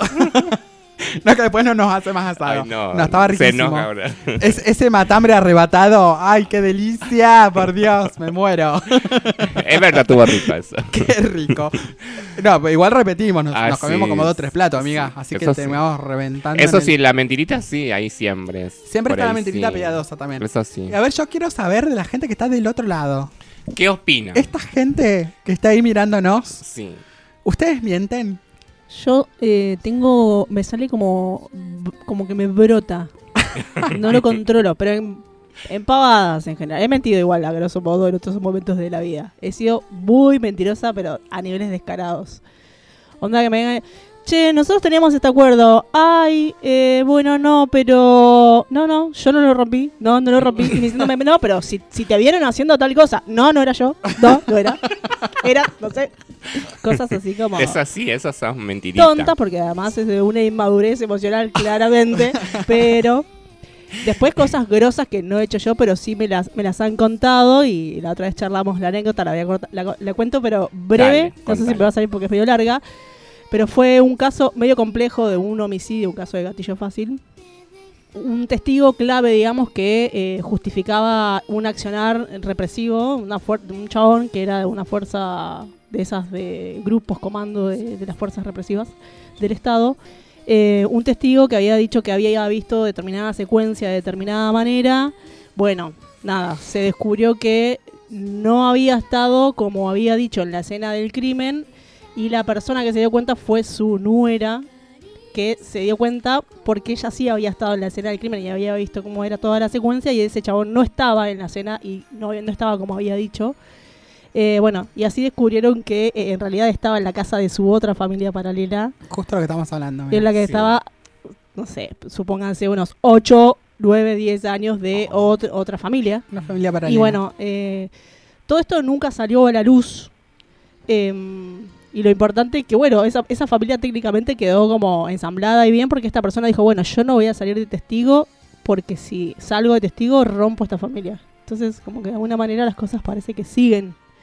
No, que después no nos hace más asado. Ay, no, no, estaba se riquísimo. enoja ahora. Es, ese matambre arrebatado. ¡Ay, qué delicia! Por Dios, me muero. Es verdad, tuvo rico eso. Qué rico. No, pero igual repetimos. Nos, Ah, nos comemos sí, como dos o tres platos, amiga. sí, Así que eso sí. terminamos reventando. Eso en el- sí, la mentirita sí, ahí siempre es. Siempre Por está la ahí mentirita sí. piadosa también. Eso sí. Y a ver, yo quiero saber de la gente que está del otro lado. ¿Qué opina? Esta gente que está ahí mirándonos, Sí. ¿ustedes mienten? Yo eh, tengo, me sale como, como que me brota. No lo controlo, pero en, en pavadas en general. He mentido igual a grosso modo en otros momentos de la vida. He sido muy mentirosa, pero a niveles descarados. Onda que me digan, che, nosotros teníamos este acuerdo. Ay, eh, bueno, no, pero... No, no, yo no lo rompí. No, no lo rompí. Y diciéndome, no, pero si, si te vieron haciendo tal cosa. No, no era yo. No, no era. Era, no sé. Cosas así como... Es así, esas son mentiritas. tontas, porque además es de una inmadurez emocional claramente, pero después cosas grosas que no he hecho yo, pero sí me las me las han contado y la otra vez charlamos la anécdota, la voy a cortar, la, la cuento pero breve, Dale, no sé contale. si me va a salir porque es medio larga, pero fue un caso medio complejo de un homicidio, un caso de gatillo fácil. Un testigo clave, digamos, que eh, justificaba un accionar represivo, una fuer- un chabón que era de una fuerza de esas de grupos, comando de, de las fuerzas represivas del Estado. Eh, un testigo que había dicho que había visto determinada secuencia de determinada manera. Bueno, nada, se descubrió que no había estado como había dicho en la escena del crimen y la persona que se dio cuenta fue su nuera, que se dio cuenta porque ella sí había estado en la escena del crimen y había visto cómo era toda la secuencia y ese chabón no estaba en la escena y no, no estaba como había dicho. Eh, bueno, y así descubrieron que eh, en realidad estaba en la casa de su otra familia paralela, Justo lo que estamos hablando. en mira. la que Sí. estaba, no sé, supónganse unos ocho, nueve, diez años de ot- otra familia. Una familia paralela. Y bueno, eh, todo esto nunca salió a la luz. Eh, y lo importante es que, bueno, esa, esa familia técnicamente quedó como ensamblada y bien porque esta persona dijo, bueno, yo no voy a salir de testigo porque si salgo de testigo rompo esta familia. Entonces, como que de alguna manera las cosas parece que siguen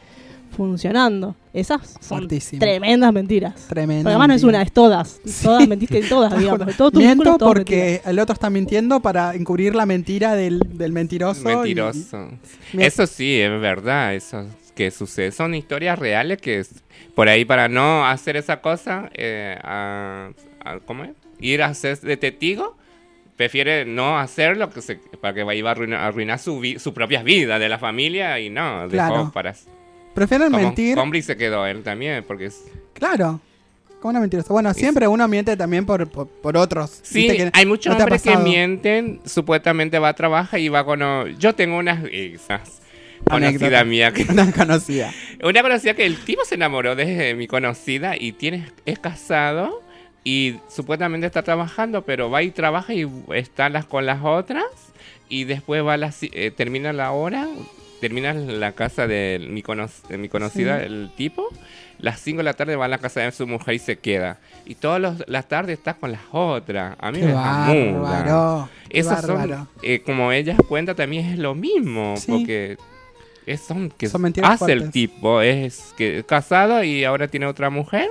funcionando. Esas son Fuertísimo. tremendas mentiras. Tremendo. Porque además no es una, es todas. Todas mentiste en todas, digamos. Todo tu vínculo Miento es todo porque mentira. el otro está mintiendo para encubrir la mentira del, del mentiroso. Mentiroso. y- Eso sí, es verdad, eso que sucede. Son historias reales que es- por ahí para no hacer esa cosa, eh, a, a- ¿cómo es? Ir a ser de testigo, prefiere no hacerlo que se, para que vaya a arruinar, arruinar su, vi- su propia vida de la familia y no, dejó Claro. para... Prefieren Como mentir. cómplice quedó él también, porque es... Claro. Como una mentirosa. Bueno, siempre uno miente también por, por, por otros. Sí, ¿Viste que hay muchos no te ha hombres que pasado? mienten, supuestamente va a trabajar y va con... o- Yo tengo una esas, Anécdota. conocida mía que... Una conocida. Una conocida que el tipo se enamoró de mi conocida y tiene, es casado y supuestamente está trabajando, pero va y trabaja y está las, con las otras y después va a la, ci- eh, termina la hora, termina en la casa de mi, cono- de mi conocida, Sí. el tipo, las cinco de la tarde va a la casa de su mujer y se queda. Y todas los- las tardes está con las otras. A mí Qué me deja muda. bárbaro. Qué Esos son, bárbaro. eh, como ella cuenta, también es lo mismo, Sí. porque... Es, son que Son mentiras hace el fuertes. tipo, es que es casado y ahora tiene otra mujer.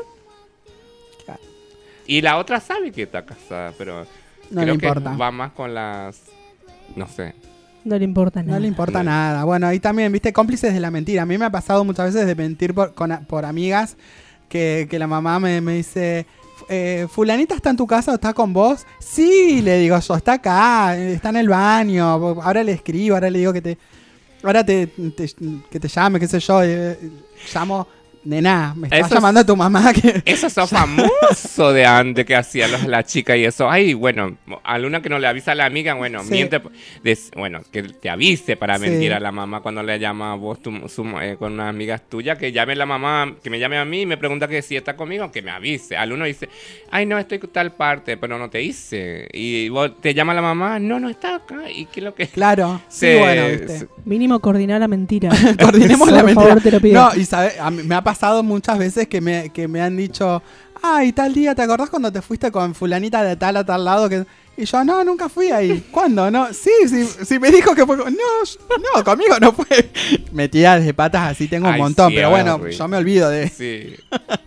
Claro. Y la otra sabe que está casada, pero No creo le que importa. va más con las, no sé. No le importa nada. No le importa No. nada. Bueno, ahí también, viste, cómplices de la mentira. A mí me ha pasado muchas veces de mentir por, con, por amigas que, que la mamá me, me dice, eh, ¿fulanita está en tu casa o está con vos? Sí, le digo yo, está acá, está en el baño. Ahora le escribo, ahora le digo que te... Ahora te, te- que te llame, qué sé yo. eh, llamo... Nena, me está Eso es- llamando tu mamá que... Eso es famoso de antes que hacía los- la chica y eso. Ay, bueno, a una que no le avisa a la amiga, bueno, Sí. miente, des- bueno, que te avise para Sí. mentir a la mamá cuando le llama a vos tu- su- eh, con unas amigas tuyas, que llame la mamá, que me llame a mí y me pregunta que si está conmigo, que me avise. Al uno dice, ay, no, estoy con tal parte, pero no te dice. Y vos te llama la mamá, no, no está acá. ¿Y qué es lo que...? Claro, sí, Se- bueno, viste. se- Mínimo coordinar la mentira. Coordinemos Por la mentira. favor, te lo pido. No, y sabe, a mí me ha pasado muchas veces que me, que me han dicho, ay, tal día, ¿te acordás cuando te fuiste con fulanita de tal a tal lado? Que... Y yo, no, nunca fui ahí. ¿Cuándo? No, sí, sí, sí me dijo que fue. con- No, yo- no, conmigo no fue. Metidas de patas así tengo un Ay, montón, sí, pero bueno, horrible. yo me olvido de. Sí.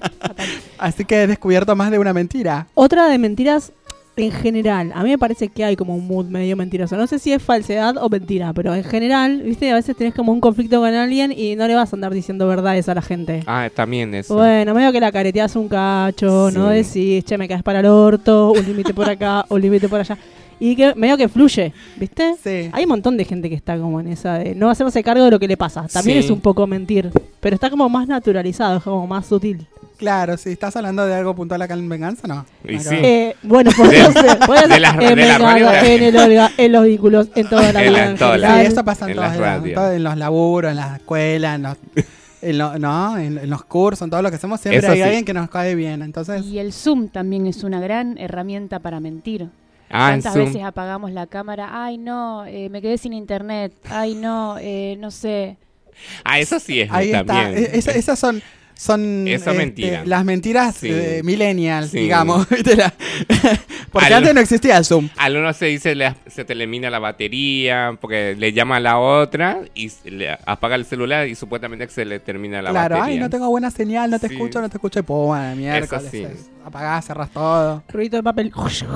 Así que he descubierto más de una mentira. Otra de mentiras en general. A mí me parece que hay como un mood medio mentiroso. No sé si es falsedad o mentira, pero en general, viste, a veces tenés como un conflicto con alguien y no le vas a andar diciendo verdades a la gente. Ah, también eso. Bueno, medio que la careteas un cacho, Sí. no decís, che, me caes para el orto, un límite por acá, un límite por allá. Y que medio que fluye, ¿viste? Sí. Hay un montón de gente que está como en esa de no hacerse cargo de lo que le pasa. También Sí. es un poco mentir, pero está como más naturalizado, es como más sutil. Claro, si estás hablando de algo puntual acá en Venganza, no. Y Nada sí. que ver. Eh, bueno, por De- eso puede de ser la- en de la Venganza, radio. en el Olga, en los vínculos, en toda la En vida. la- en toda la- general. Sí, eso pasa en, En todos las lados, en, radios. todo- en los laburos, en la escuela, en los, en lo- no, en, en los cursos, en todo lo que hacemos, siempre Eso hay sí. alguien que nos cae bien. Entonces, Y el Zoom también es una gran herramienta para mentir. Ah, en ¿Cuántas Zoom. veces apagamos la cámara? Ay, no, eh, me quedé sin internet. Ay, no, eh, no sé. Ah, eso sí es ahí está. también. E- esa- esas son, son Eso este, mentira. las mentiras Sí. eh, millennials, Sí. digamos. ¿Viste? La- Porque Al- antes no existía el Zoom. Al uno se dice, le- se te elimina la batería, porque le llama a la otra y se le apaga el celular y supuestamente se le termina la Claro, batería. ay, no tengo buena señal, no te Sí. escucho, no te escucho. Y pum, bueno, miércoles. sí. es- Apagás, cerrás todo. Ruido de papel.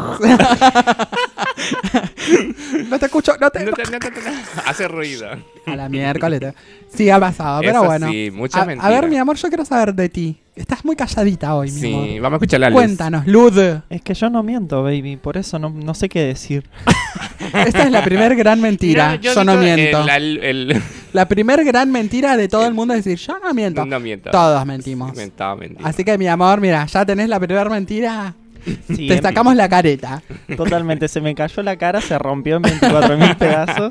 No te escucho, no te... No te- no te- no te- Hace ruido. A la miércoles. te- Sí, ha pasado, pero Eso bueno. sí, muchas a, a mentiras. ver, mi amor, yo quiero saber de ti. Estás muy calladita hoy, mi Sí, amor. vamos a escuchar la luz. Cuéntanos, Lud. Es que yo no miento, baby, por eso no, no sé qué decir. Esta es la primer gran mentira. No, yo yo no digo, miento. el- el- el- La primer gran mentira de todo el mundo es decir, yo no miento. No miento. Todos mentimos. Mentaba, mentira. Así que, mi amor, mira, ya tenés la primera mentira. Sí, Te em- sacamos la careta. Totalmente, se me cayó la cara, se rompió en veinticuatro mil pedazos.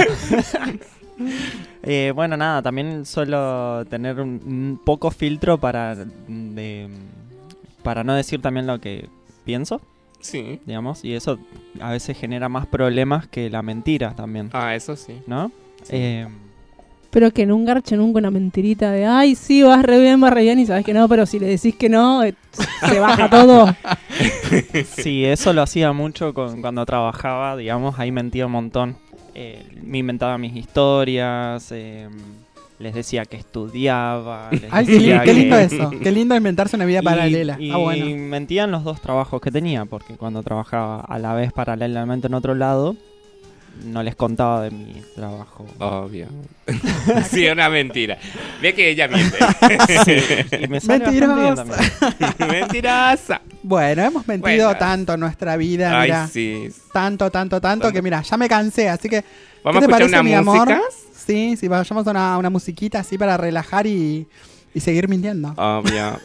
Eh, bueno, nada, también suelo tener un, un poco filtro para, de, para no decir también lo que pienso, Sí. digamos, y eso a veces genera más problemas que la mentira también, Ah, eso sí. ¿no? Eh, Pero que en un garche nunca una mentirita de ay, sí, vas re bien, vas re bien, y sabes que no, pero si le decís que no, eh, se baja todo. sí, eso lo hacía mucho con- cuando trabajaba, digamos, ahí mentía un montón. Eh, me inventaba mis historias, eh, les decía que estudiaba. Les Ay, qué, decía li- qué lindo que- eso. Qué lindo inventarse una vida Y- paralela. Y Ah, bueno. mentían los dos trabajos que tenía, porque cuando trabajaba a la vez paralelamente en otro lado, no les contaba de mi trabajo. Obvio. Sí, una mentira. Ve que ella miente. Sí, y me sale bastante bien también. Mentirosa. Bueno, hemos mentido Bueno. tanto en nuestra vida, Ay, mira. sí. Tanto, tanto, tanto que mira, ya me cansé, así que ¿Vamos ¿qué a te escuchar parece, una mi amor? música? Sí, sí, vayamos a una, una musiquita así para relajar y, y seguir mintiendo. Obvio.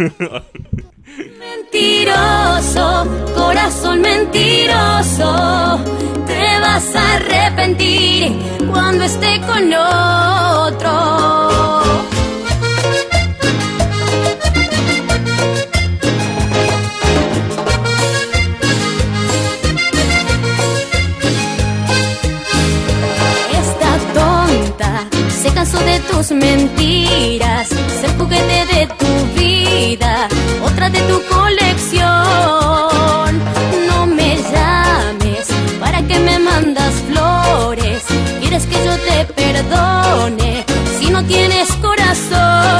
Mentiroso, corazón mentiroso, te vas a arrepentir cuando esté con otro. Esta tonta se cansó de tus mentiras, ser juguete de tu vida, otra de tu colección. No me llames, ¿para qué me mandas flores? ¿Quieres que yo te perdone si no tienes corazón?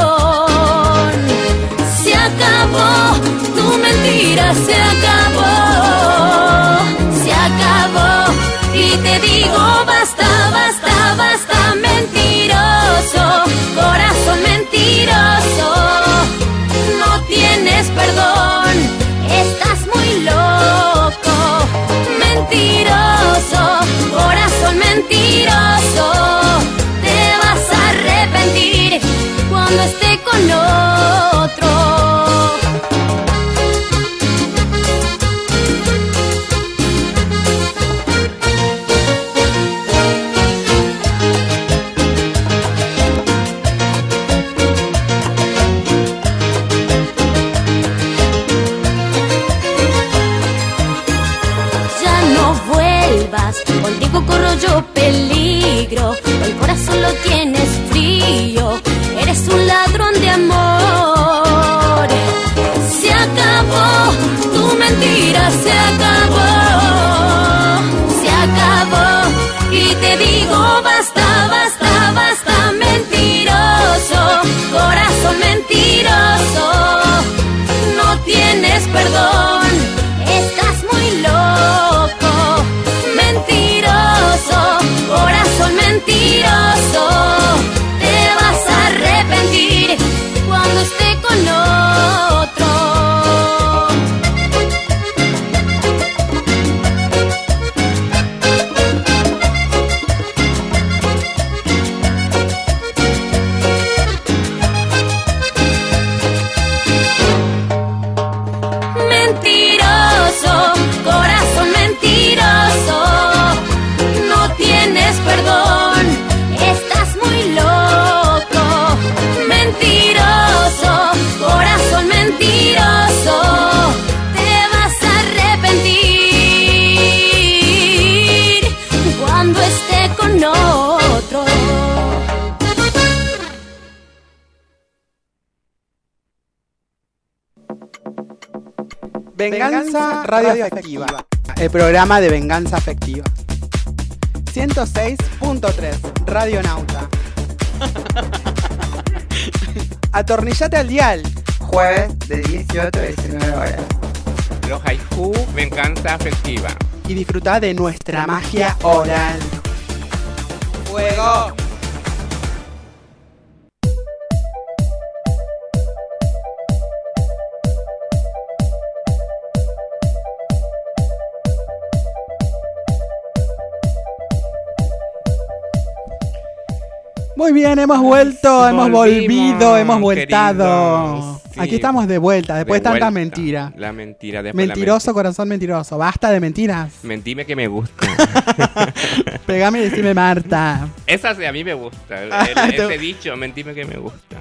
Se acabó, tu mentira se acabó, se acabó. Y te digo basta, basta, basta, mentiroso, corazón mentiroso. No tienes perdón, estás muy loco. Mentiroso, corazón mentiroso. Te vas a arrepentir cuando esté con otro. Ya no vuelvas, contigo corro yo peligro. El corazón lo tienes frío, eres un ladrón de amor. Se acabó, tu mentira se acabó, se acabó. Y te digo basta, basta, basta, mentiroso, corazón mentiroso. No tienes perdón, estás muy loco. Mentiroso, corazón mentiroso. Te vas a arrepentir cuando esté con otro. Mentiroso, corazón mentiroso. No tienes perdón, estás muy loco. Mentiroso, corazón mentiroso. Te vas a arrepentir cuando esté con otro. Venganza Radioafectiva, el programa de venganza afectiva. ciento seis punto tres, Radionauta. Atornillate al dial. Jueves de dieciocho a diecinueve horas. Los haiku, venganza afectiva. Y disfruta de nuestra magia oral. ¡Fuego! Muy bien, hemos vuelto, Ay, hemos volvimos, volvido, hemos vueltado. queridos. Sí. Aquí estamos de vuelta, después de, De tanta vuelta. mentira. La mentira. Después Mentiroso, corazón mentiroso. Basta de mentiras. La mentime que me gusta. Pegame y decime Marta. Esa sí, a mí me gusta. El, Ah, el- te- ese dicho, mentime que me gusta.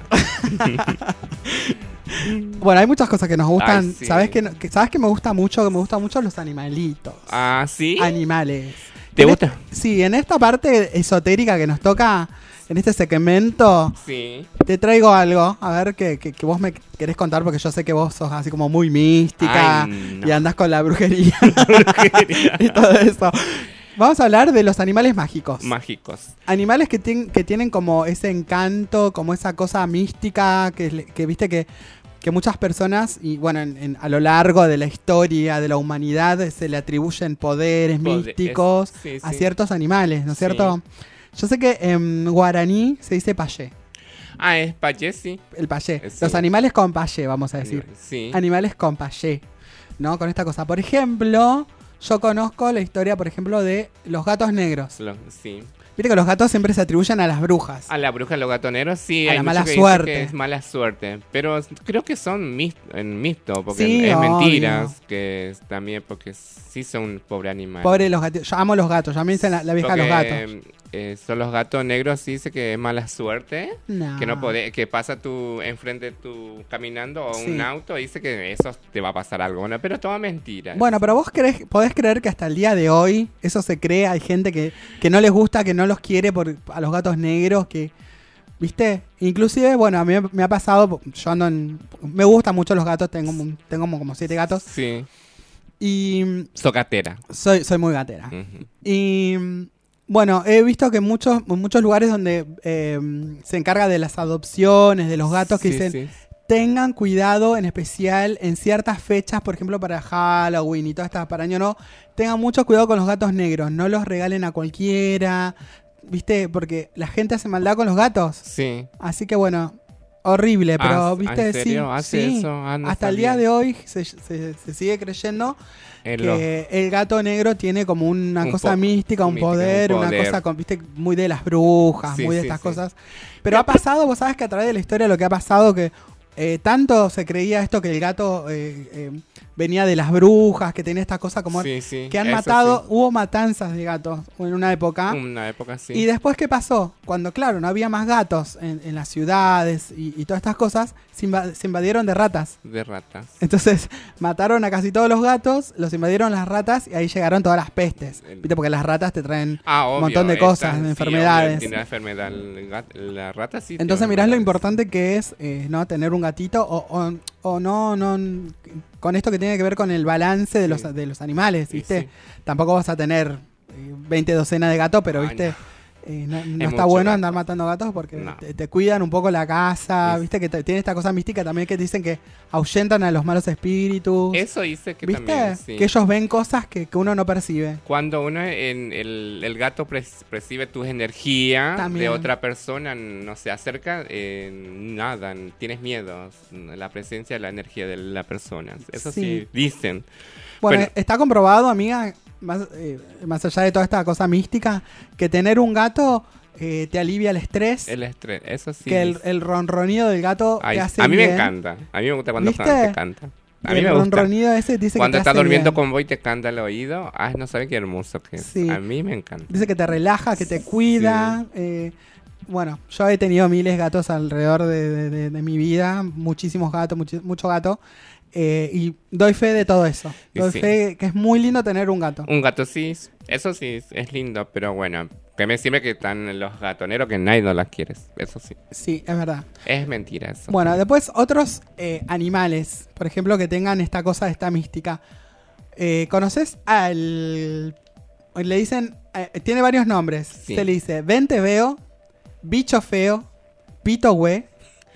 Bueno, hay muchas cosas que nos gustan. Ay, sí. ¿Sabes que, no- que sabes que me gusta mucho? Que me gustan mucho los animalitos. Ah, ¿sí? Animales. ¿Te En gusta? est- sí, en esta parte esotérica que nos toca, en este segmento, Sí. te traigo algo. A ver, que, que, que vos me querés contar, porque yo sé que vos sos así como muy mística Ay, no. y andás con la brujería y todo eso. Vamos a hablar de los animales mágicos. Mágicos. Animales que, tien- que tienen como ese encanto, como esa cosa mística, que, le- que viste que, que muchas personas, y bueno, en- en- a lo largo de la historia de la humanidad, se le atribuyen poderes Poder- místicos es- sí, a sí. ciertos animales, ¿no es Sí. cierto? Yo sé que en guaraní se dice payé. Ah, es payé, sí. El payé. Eh, sí. Los animales con payé, vamos a decir. Sí. Animales con payé, ¿no? Con esta cosa. Por ejemplo, yo conozco la historia, por ejemplo, de los gatos negros. Lo- sí. Viste que los gatos siempre se atribuyen a las brujas. A la bruja, los gatoneros, sí. A hay la mucho mala que dice suerte. que es mala suerte. Pero creo que son mis- en mixto, porque Sí, es obvio. mentiras. Que es también porque sí son un pobre animal. Pobre los gatos. Yo amo los gatos. Ya me dicen la, la vieja de los Porque, gatos. eh, son los gatos negros, sí dice que es mala suerte. No. Que no podés, que pasa tú enfrente tú caminando o Sí. un auto y dice que eso te va a pasar algo. Bueno, pero todo mentira. Bueno, pero vos crees, podés creer que hasta el día de hoy eso se cree. Hay gente que, que no les gusta, que no los quiere por, a los gatos negros, que... ¿Viste? Inclusive, bueno, a mí me ha pasado, yo ando en... Me gustan mucho los gatos, tengo, un- tengo como, como siete gatos. Sí. Y... Socatera. Soy, soy muy gatera. Ujú. Y bueno, he visto que en muchos, en muchos lugares donde eh, se encarga de las adopciones, de los gatos, que Sí, dicen, sí. tengan cuidado en especial en ciertas fechas, por ejemplo para Halloween y todas estas para Año Nuevo, tengan mucho cuidado con los gatos negros, no los regalen a cualquiera, ¿viste? Porque la gente hace maldad con los gatos. Sí. Así que bueno, horrible, pero Ah, ¿viste? ¿en serio? Sí, ¿Hace sí. eso? Ah, no Hasta el sabía. día de hoy se, se- se sigue creyendo El que el gato negro tiene como una Un cosa po- mística, un mística, un poder, una poder. cosa con, viste, muy de las brujas, Sí, muy de sí, estas sí. cosas. Pero ha pasado, vos sabes que a través de la historia lo que ha pasado que eh, tanto se creía esto que el gato eh, eh, venía de las brujas, que tenía esta cosa como Sí, sí, que han eso matado, sí. hubo matanzas de gatos en una época. Una época sí. Y después, ¿qué pasó? Cuando, claro, no había más gatos en, en las ciudades y, y todas estas cosas, se, inva- se invadieron de ratas. De ratas. Entonces, mataron a casi todos los gatos, los invadieron las ratas y ahí llegaron todas las pestes. ¿Viste? Porque las ratas te traen Ah, un obvio, montón de esta- cosas, de sí, enfermedades. obvio, tiene la enfermedad. el gat- la rata sí. Entonces tiene mirás lo enfermedades. importante que es eh, no tener un gatito o, o, o no, no con esto que tiene que ver con el balance de los, de los animales, Sí, ¿viste? sí. Tampoco vas a tener eh, veinte docenas de gatos, pero Ay, ¿viste? no. Eh, no no Es está mucho bueno gato. andar matando gatos porque No. te, te cuidan un poco la casa, Sí. ¿viste? Que te- tiene esta cosa mística también que dicen que ahuyentan a los malos espíritus. Eso dice que ¿Viste? también. Sí. Que ellos ven cosas que, que uno no percibe. Cuando uno en el, el gato pres- percibe tu energía También. de otra persona, no se acerca, eh, nada, tienes miedo, la presencia de la energía de la persona. Eso sí, Sí. dicen. Bueno, Bueno, está comprobado, amiga, más, eh, más allá de toda esta cosa mística, que tener un gato eh, te alivia el estrés. el estrés, eso sí. que el, dice. el ronronido del gato Ay, te hace a mí bien. me encanta, a mí me gusta cuando ¿Viste? can- te canta. A mí el me gusta. ronronido ese dice Cuando que te estás hace durmiendo bien. con vos y te canta al oído, ah, no sabes qué hermoso que es. Sí. A mí me encanta. Dice que te relaja, que te cuida. eh, bueno, yo he tenido miles de gatos alrededor de, de- de- de mi vida, muchísimos gatos, muchi- mucho gato. eh, y doy fe de todo eso. Y Doy sí. fe que es muy lindo tener un gato. Un gato sí, eso sí, es lindo, pero bueno, que me sirve que están los gatoneros que nadie no las quiere, eso sí. Sí, es verdad. Es mentira eso. Bueno, después otros eh, animales, por ejemplo, que tengan esta cosa, esta mística. Eh, ¿Conoces al... Le dicen... eh, tiene varios nombres. Sí. Se le dice vente veo, bicho feo, pito güey.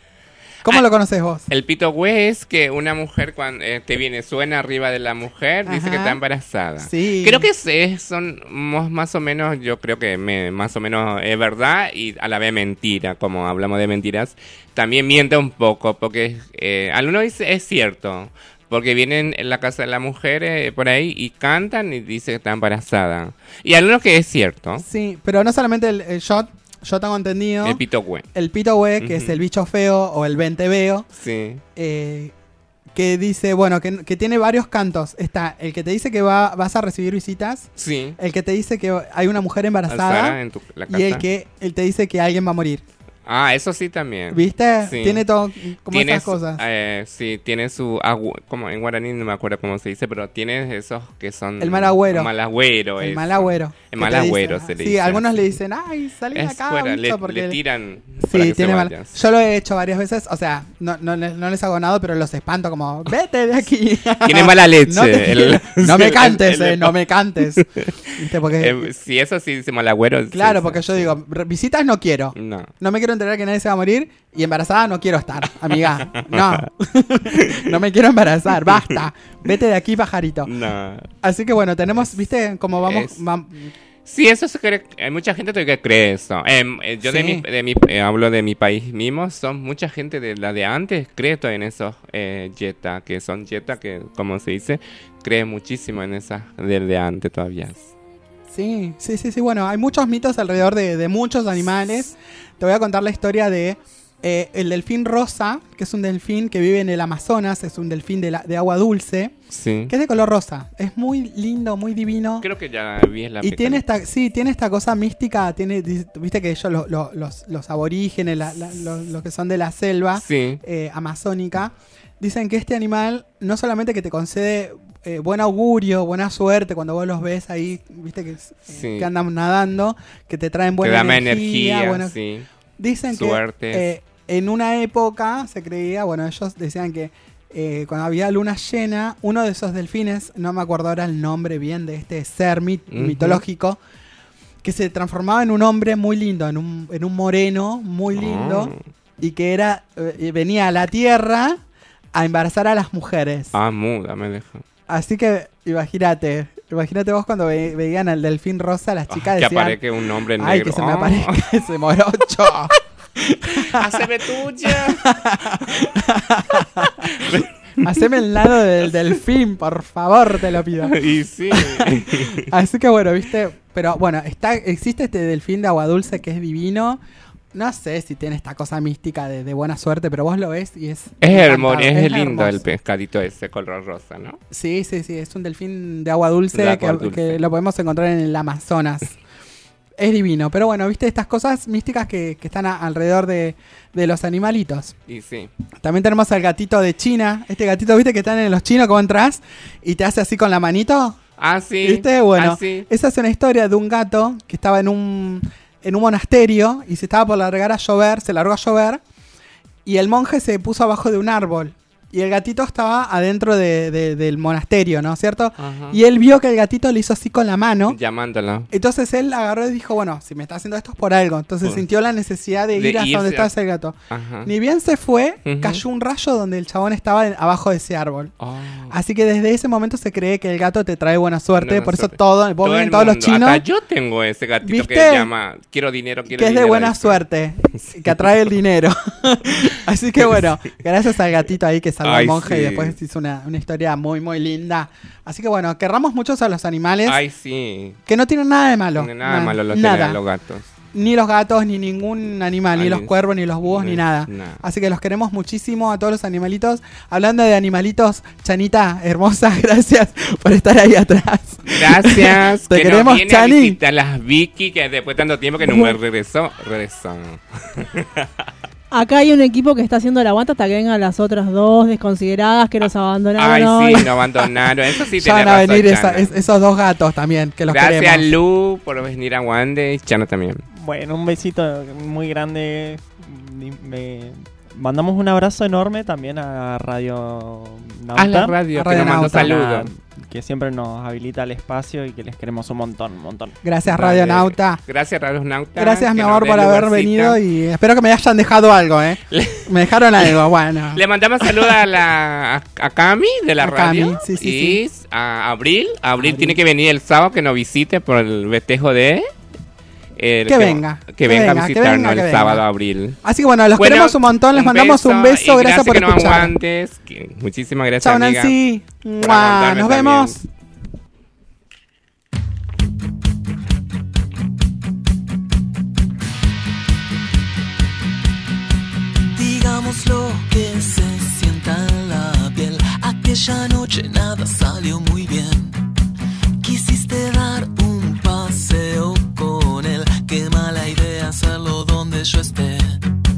¿Cómo Ah, lo conoces vos? El pito güey es que una mujer cuando eh, te viene, suena arriba de la mujer, dice Ajá. que está embarazada. Sí. Creo que es- es- son mos- más o menos, yo creo que me- más o menos es verdad y a la vez mentira, como hablamos de mentiras. También miente un poco, porque eh, algunos dice es cierto. Porque vienen en la casa de la mujer eh, por ahí y cantan y dice que está embarazada. Y algunos que es cierto. Sí, pero no solamente el, el shot, yo tengo entendido. El pito güey. El pito güey, que Ujú. es el bicho feo o el vente veo. Sí. eh, que dice, bueno, que, que tiene varios cantos. Está el que te dice que va, vas a recibir visitas. Sí. El que te dice que hay una mujer embarazada. Alzada en tu- la y el casa. que él te dice que alguien va a morir. Ah, eso sí también. ¿Viste? Sí. Tiene todo como Tiene esas su- cosas. eh, sí, tiene su agu- como en guaraní no me acuerdo cómo se dice, pero tiene esos que son El mal agüero. mal agüero, El eso. mal agüero. El ¿Qué mal te agüero dicen? se le Sí, dice. algunos le dicen, ay, salí de Es acá, fuera, bicho, le, porque... le tiran para Sí, que tiene se mal. vayas. Yo lo he hecho varias veces, o sea, no, no, les- no les hago nada, pero los espanto como, vete de aquí. Tiene mala leche. No, te el- quiero. No me el- cantes, el- eh, no me cantes. ¿Viste? Porque, Eh, sí, eso sí dice mal agüero. sí, claro, sí. porque yo digo, "Re- visitas no quiero. No. No me quiero enterar que nadie se va a morir y embarazada no quiero estar, amiga. No. No me quiero embarazar, basta. Vete de aquí, pajarito. No. Así que bueno, tenemos, ¿viste? Como vamos... Es- vam- Sí, eso se cree. Hay mucha gente todavía que cree eso. Em, eh, yo de Sí. mi, de mi, eh, hablo de mi país mismo. Son mucha gente de la de antes cree todavía en esos eh, yeta, que son yeta, que como se dice, cree muchísimo en esas del de antes todavía. Sí, sí, sí, sí. Bueno, hay muchos mitos alrededor de, de muchos animales. Te voy a contar la historia de eh, el delfín rosa, que es un delfín que vive en el Amazonas, es un delfín de, la- de agua dulce, Sí. que es de color rosa. Es muy lindo, muy divino. Creo que ya vi en la Y peca- tiene esta, sí, tiene esta cosa mística, tiene, di- viste que ellos, lo- lo- los, los aborígenes, la- la- lo- los que son de la selva Sí. eh, amazónica, dicen que este animal no solamente que te concede eh, buen augurio, buena suerte cuando vos los ves ahí, viste que, es- Sí. que andan nadando, que te traen buena Te da más energía. energía, buena- sí. Dicen Suertes. que eh, en una época se creía, bueno, ellos decían que eh, cuando había luna llena, uno de esos delfines, no me acuerdo ahora el nombre bien de este ser mit- Ujú. mitológico, que se transformaba en un hombre muy lindo, en un, en un moreno muy lindo, Ah. y que era eh, venía a la tierra a embarazar a las mujeres. Ah, muda, me deja. Así que imagínate, imagínate vos cuando ve- veían al delfín rosa, las chicas Ah, que decían, aparezca un hombre negro. ay, que se me Ah. aparezca ese morocho. Haceme tuya. Haceme el lado del delfín, por favor, te lo pido. Y sí. Así que bueno, viste, pero bueno, está, existe este delfín de agua dulce que es divino. No sé si tiene esta cosa mística de, de buena suerte, pero vos lo ves y es... Es hermoso, encantador, es, lindo el hermoso. pescadito ese color rosa, ¿no? Sí, sí, sí, es un delfín de agua dulce, De agua que, dulce. que lo podemos encontrar en el Amazonas. Es divino, pero bueno, viste estas cosas místicas que, que están a- alrededor de, de los animalitos. Y sí. También tenemos al gatito de China, este gatito, viste, que están en los chinos, que vos entras y te hace así con la manito. Ah, sí. ¿Viste? Bueno, Ah, sí. esa es una historia de un gato que estaba en un, en un monasterio y se estaba por largar a llover, se largó a llover y el monje se puso abajo de un árbol y el gatito estaba adentro de- de- del monasterio, ¿no es cierto? Ajá. Y él vio que el gatito le hizo así con la mano. Llamándolo. Entonces él agarró y dijo, bueno, si me está haciendo esto es por algo. Entonces Por- sintió la necesidad de de ir hasta irse donde estaba a- ese gato. Ajá. Ni bien se fue, Ujú. cayó un rayo donde el chabón estaba en- abajo de ese árbol. Oh. Así que desde ese momento se cree que el gato te trae buena suerte. Buena por suerte. eso todo, vos ven el todos los mundo. chinos, Hasta yo tengo ese gatito ¿Viste? que llama quiero dinero, quiero que es de dinero. buena dice. suerte, que atrae el dinero. Así que bueno, gracias al gatito ahí que salvó al Ay, monje y sí. después hizo una, una historia muy, muy linda. Así que bueno, querramos muchos a los animales Ay, sí. que no tienen nada de malo. No tiene nada de malo lo nada. tienen los gatos. Ni los gatos, ni ningún animal, ni Ay, los cuervos, ni los búhos, no ni es nada. nada. Así que los queremos muchísimo a todos los animalitos. Hablando de animalitos, Chanita, hermosa, gracias por estar ahí atrás. Gracias. Te que queremos, nos viene Chani. a visitar las Vicky, que después de tanto tiempo que no me regresó, regresó. Acá hay un equipo que está haciendo el aguante hasta que vengan las otras dos desconsideradas que nos abandonaron Ay, hoy. sí, nos abandonaron. Eso sí Ya tenés van a razón, venir esa- Chana. es- esos dos gatos también, que los Gracias, queremos. Lu, por venir a Wande y Chano también. Bueno, un besito muy grande. Y me- Mandamos un abrazo enorme también a Radio Nauta. A la radio, A que Radio nos mandó Nauta. saludos. Que siempre nos habilita el espacio y que les queremos un montón, un montón. Gracias, Vale. Radio Nauta. Gracias, Radio Nauta. Gracias, que mi nos amor, dé por haber lugarcito. venido y espero que me hayan dejado algo, ¿eh? Me dejaron algo, bueno. Le mandamos saludos a la a, a Cami de la A Cami, radio. sí, sí, y sí. a Abril. Abril tiene que venir el sábado que nos visite por el festejo de... el- Que venga, Que, que venga venga, a que visitarnos venga, que el venga. sábado Abril. Así que bueno, los Bueno, queremos un montón, les un mandamos un beso, y gracias por que nos escuchar. aguantes, que- muchísimas gracias, Chao, amiga. Nancy. por Mua, aguantarme nos también. vemos. Digamos lo que se sienta en la piel. Aquella noche nada salió muy bien. Quisiste dar un paseo con él. Qué mala idea hacerlo donde yo esté.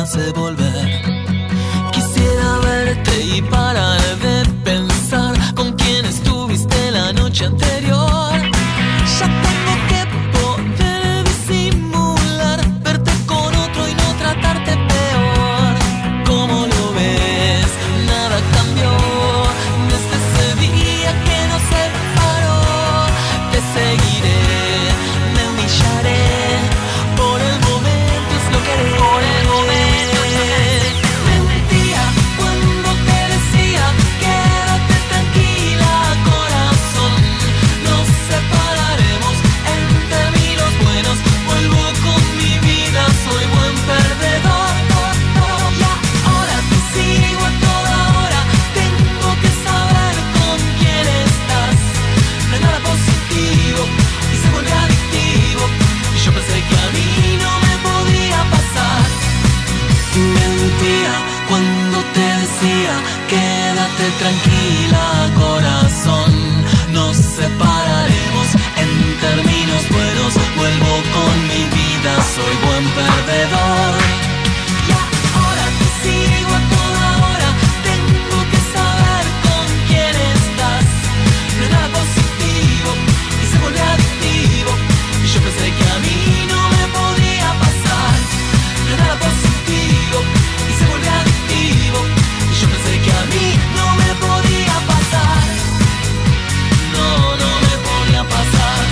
hace volver. Quisiera verte y parar de pensar con quién estuviste la noche anterior. Ya tengo que poder disimular, verte con otro y no tratarte peor. ¿Cómo lo ves? Nada cambió desde ese día que nos separó. Te seguiré, me humillaré, por el momento es lo que haré. Por el momento es lo que haré. Mentía cuando te decía quédate tranquila, corazón. Nos separaremos en términos buenos. Vuelvo con mi vida, soy buen perdedor. Y ahora te sigo a toda hora. Tengo que saber con quién estás. No hay nada positivo y se vuelve adictivo. Y yo pensé que a mí no me podía pasar. Mentía cuando te decía quédate tranquila, corazón. Nos separaremos en términos buenos. Vuelvo con mi vida, soy buen perdedor. Y ahora te sigo a toda hora. Tengo que saber con quién estás. No hay nada positivo y se vuelve adictivo. Y yo pensé que a mí no me podía pasar. No hay nada positivo y se vuelve adictivo. Y yo pensé que a mí no me podía pasar. No, no me podía pasar.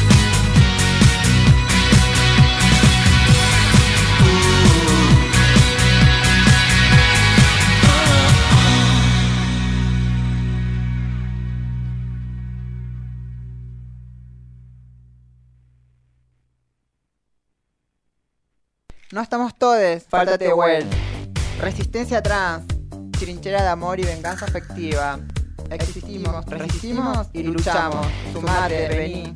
No estamos todes, faltate well. Resistencia trans, trinchera de amor y venganza afectiva. Existimos, resistimos y luchamos. Sumate, vení.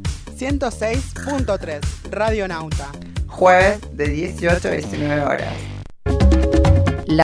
ciento seis punto tres Radio Nauta. Jueves de dieciocho a diecinueve horas.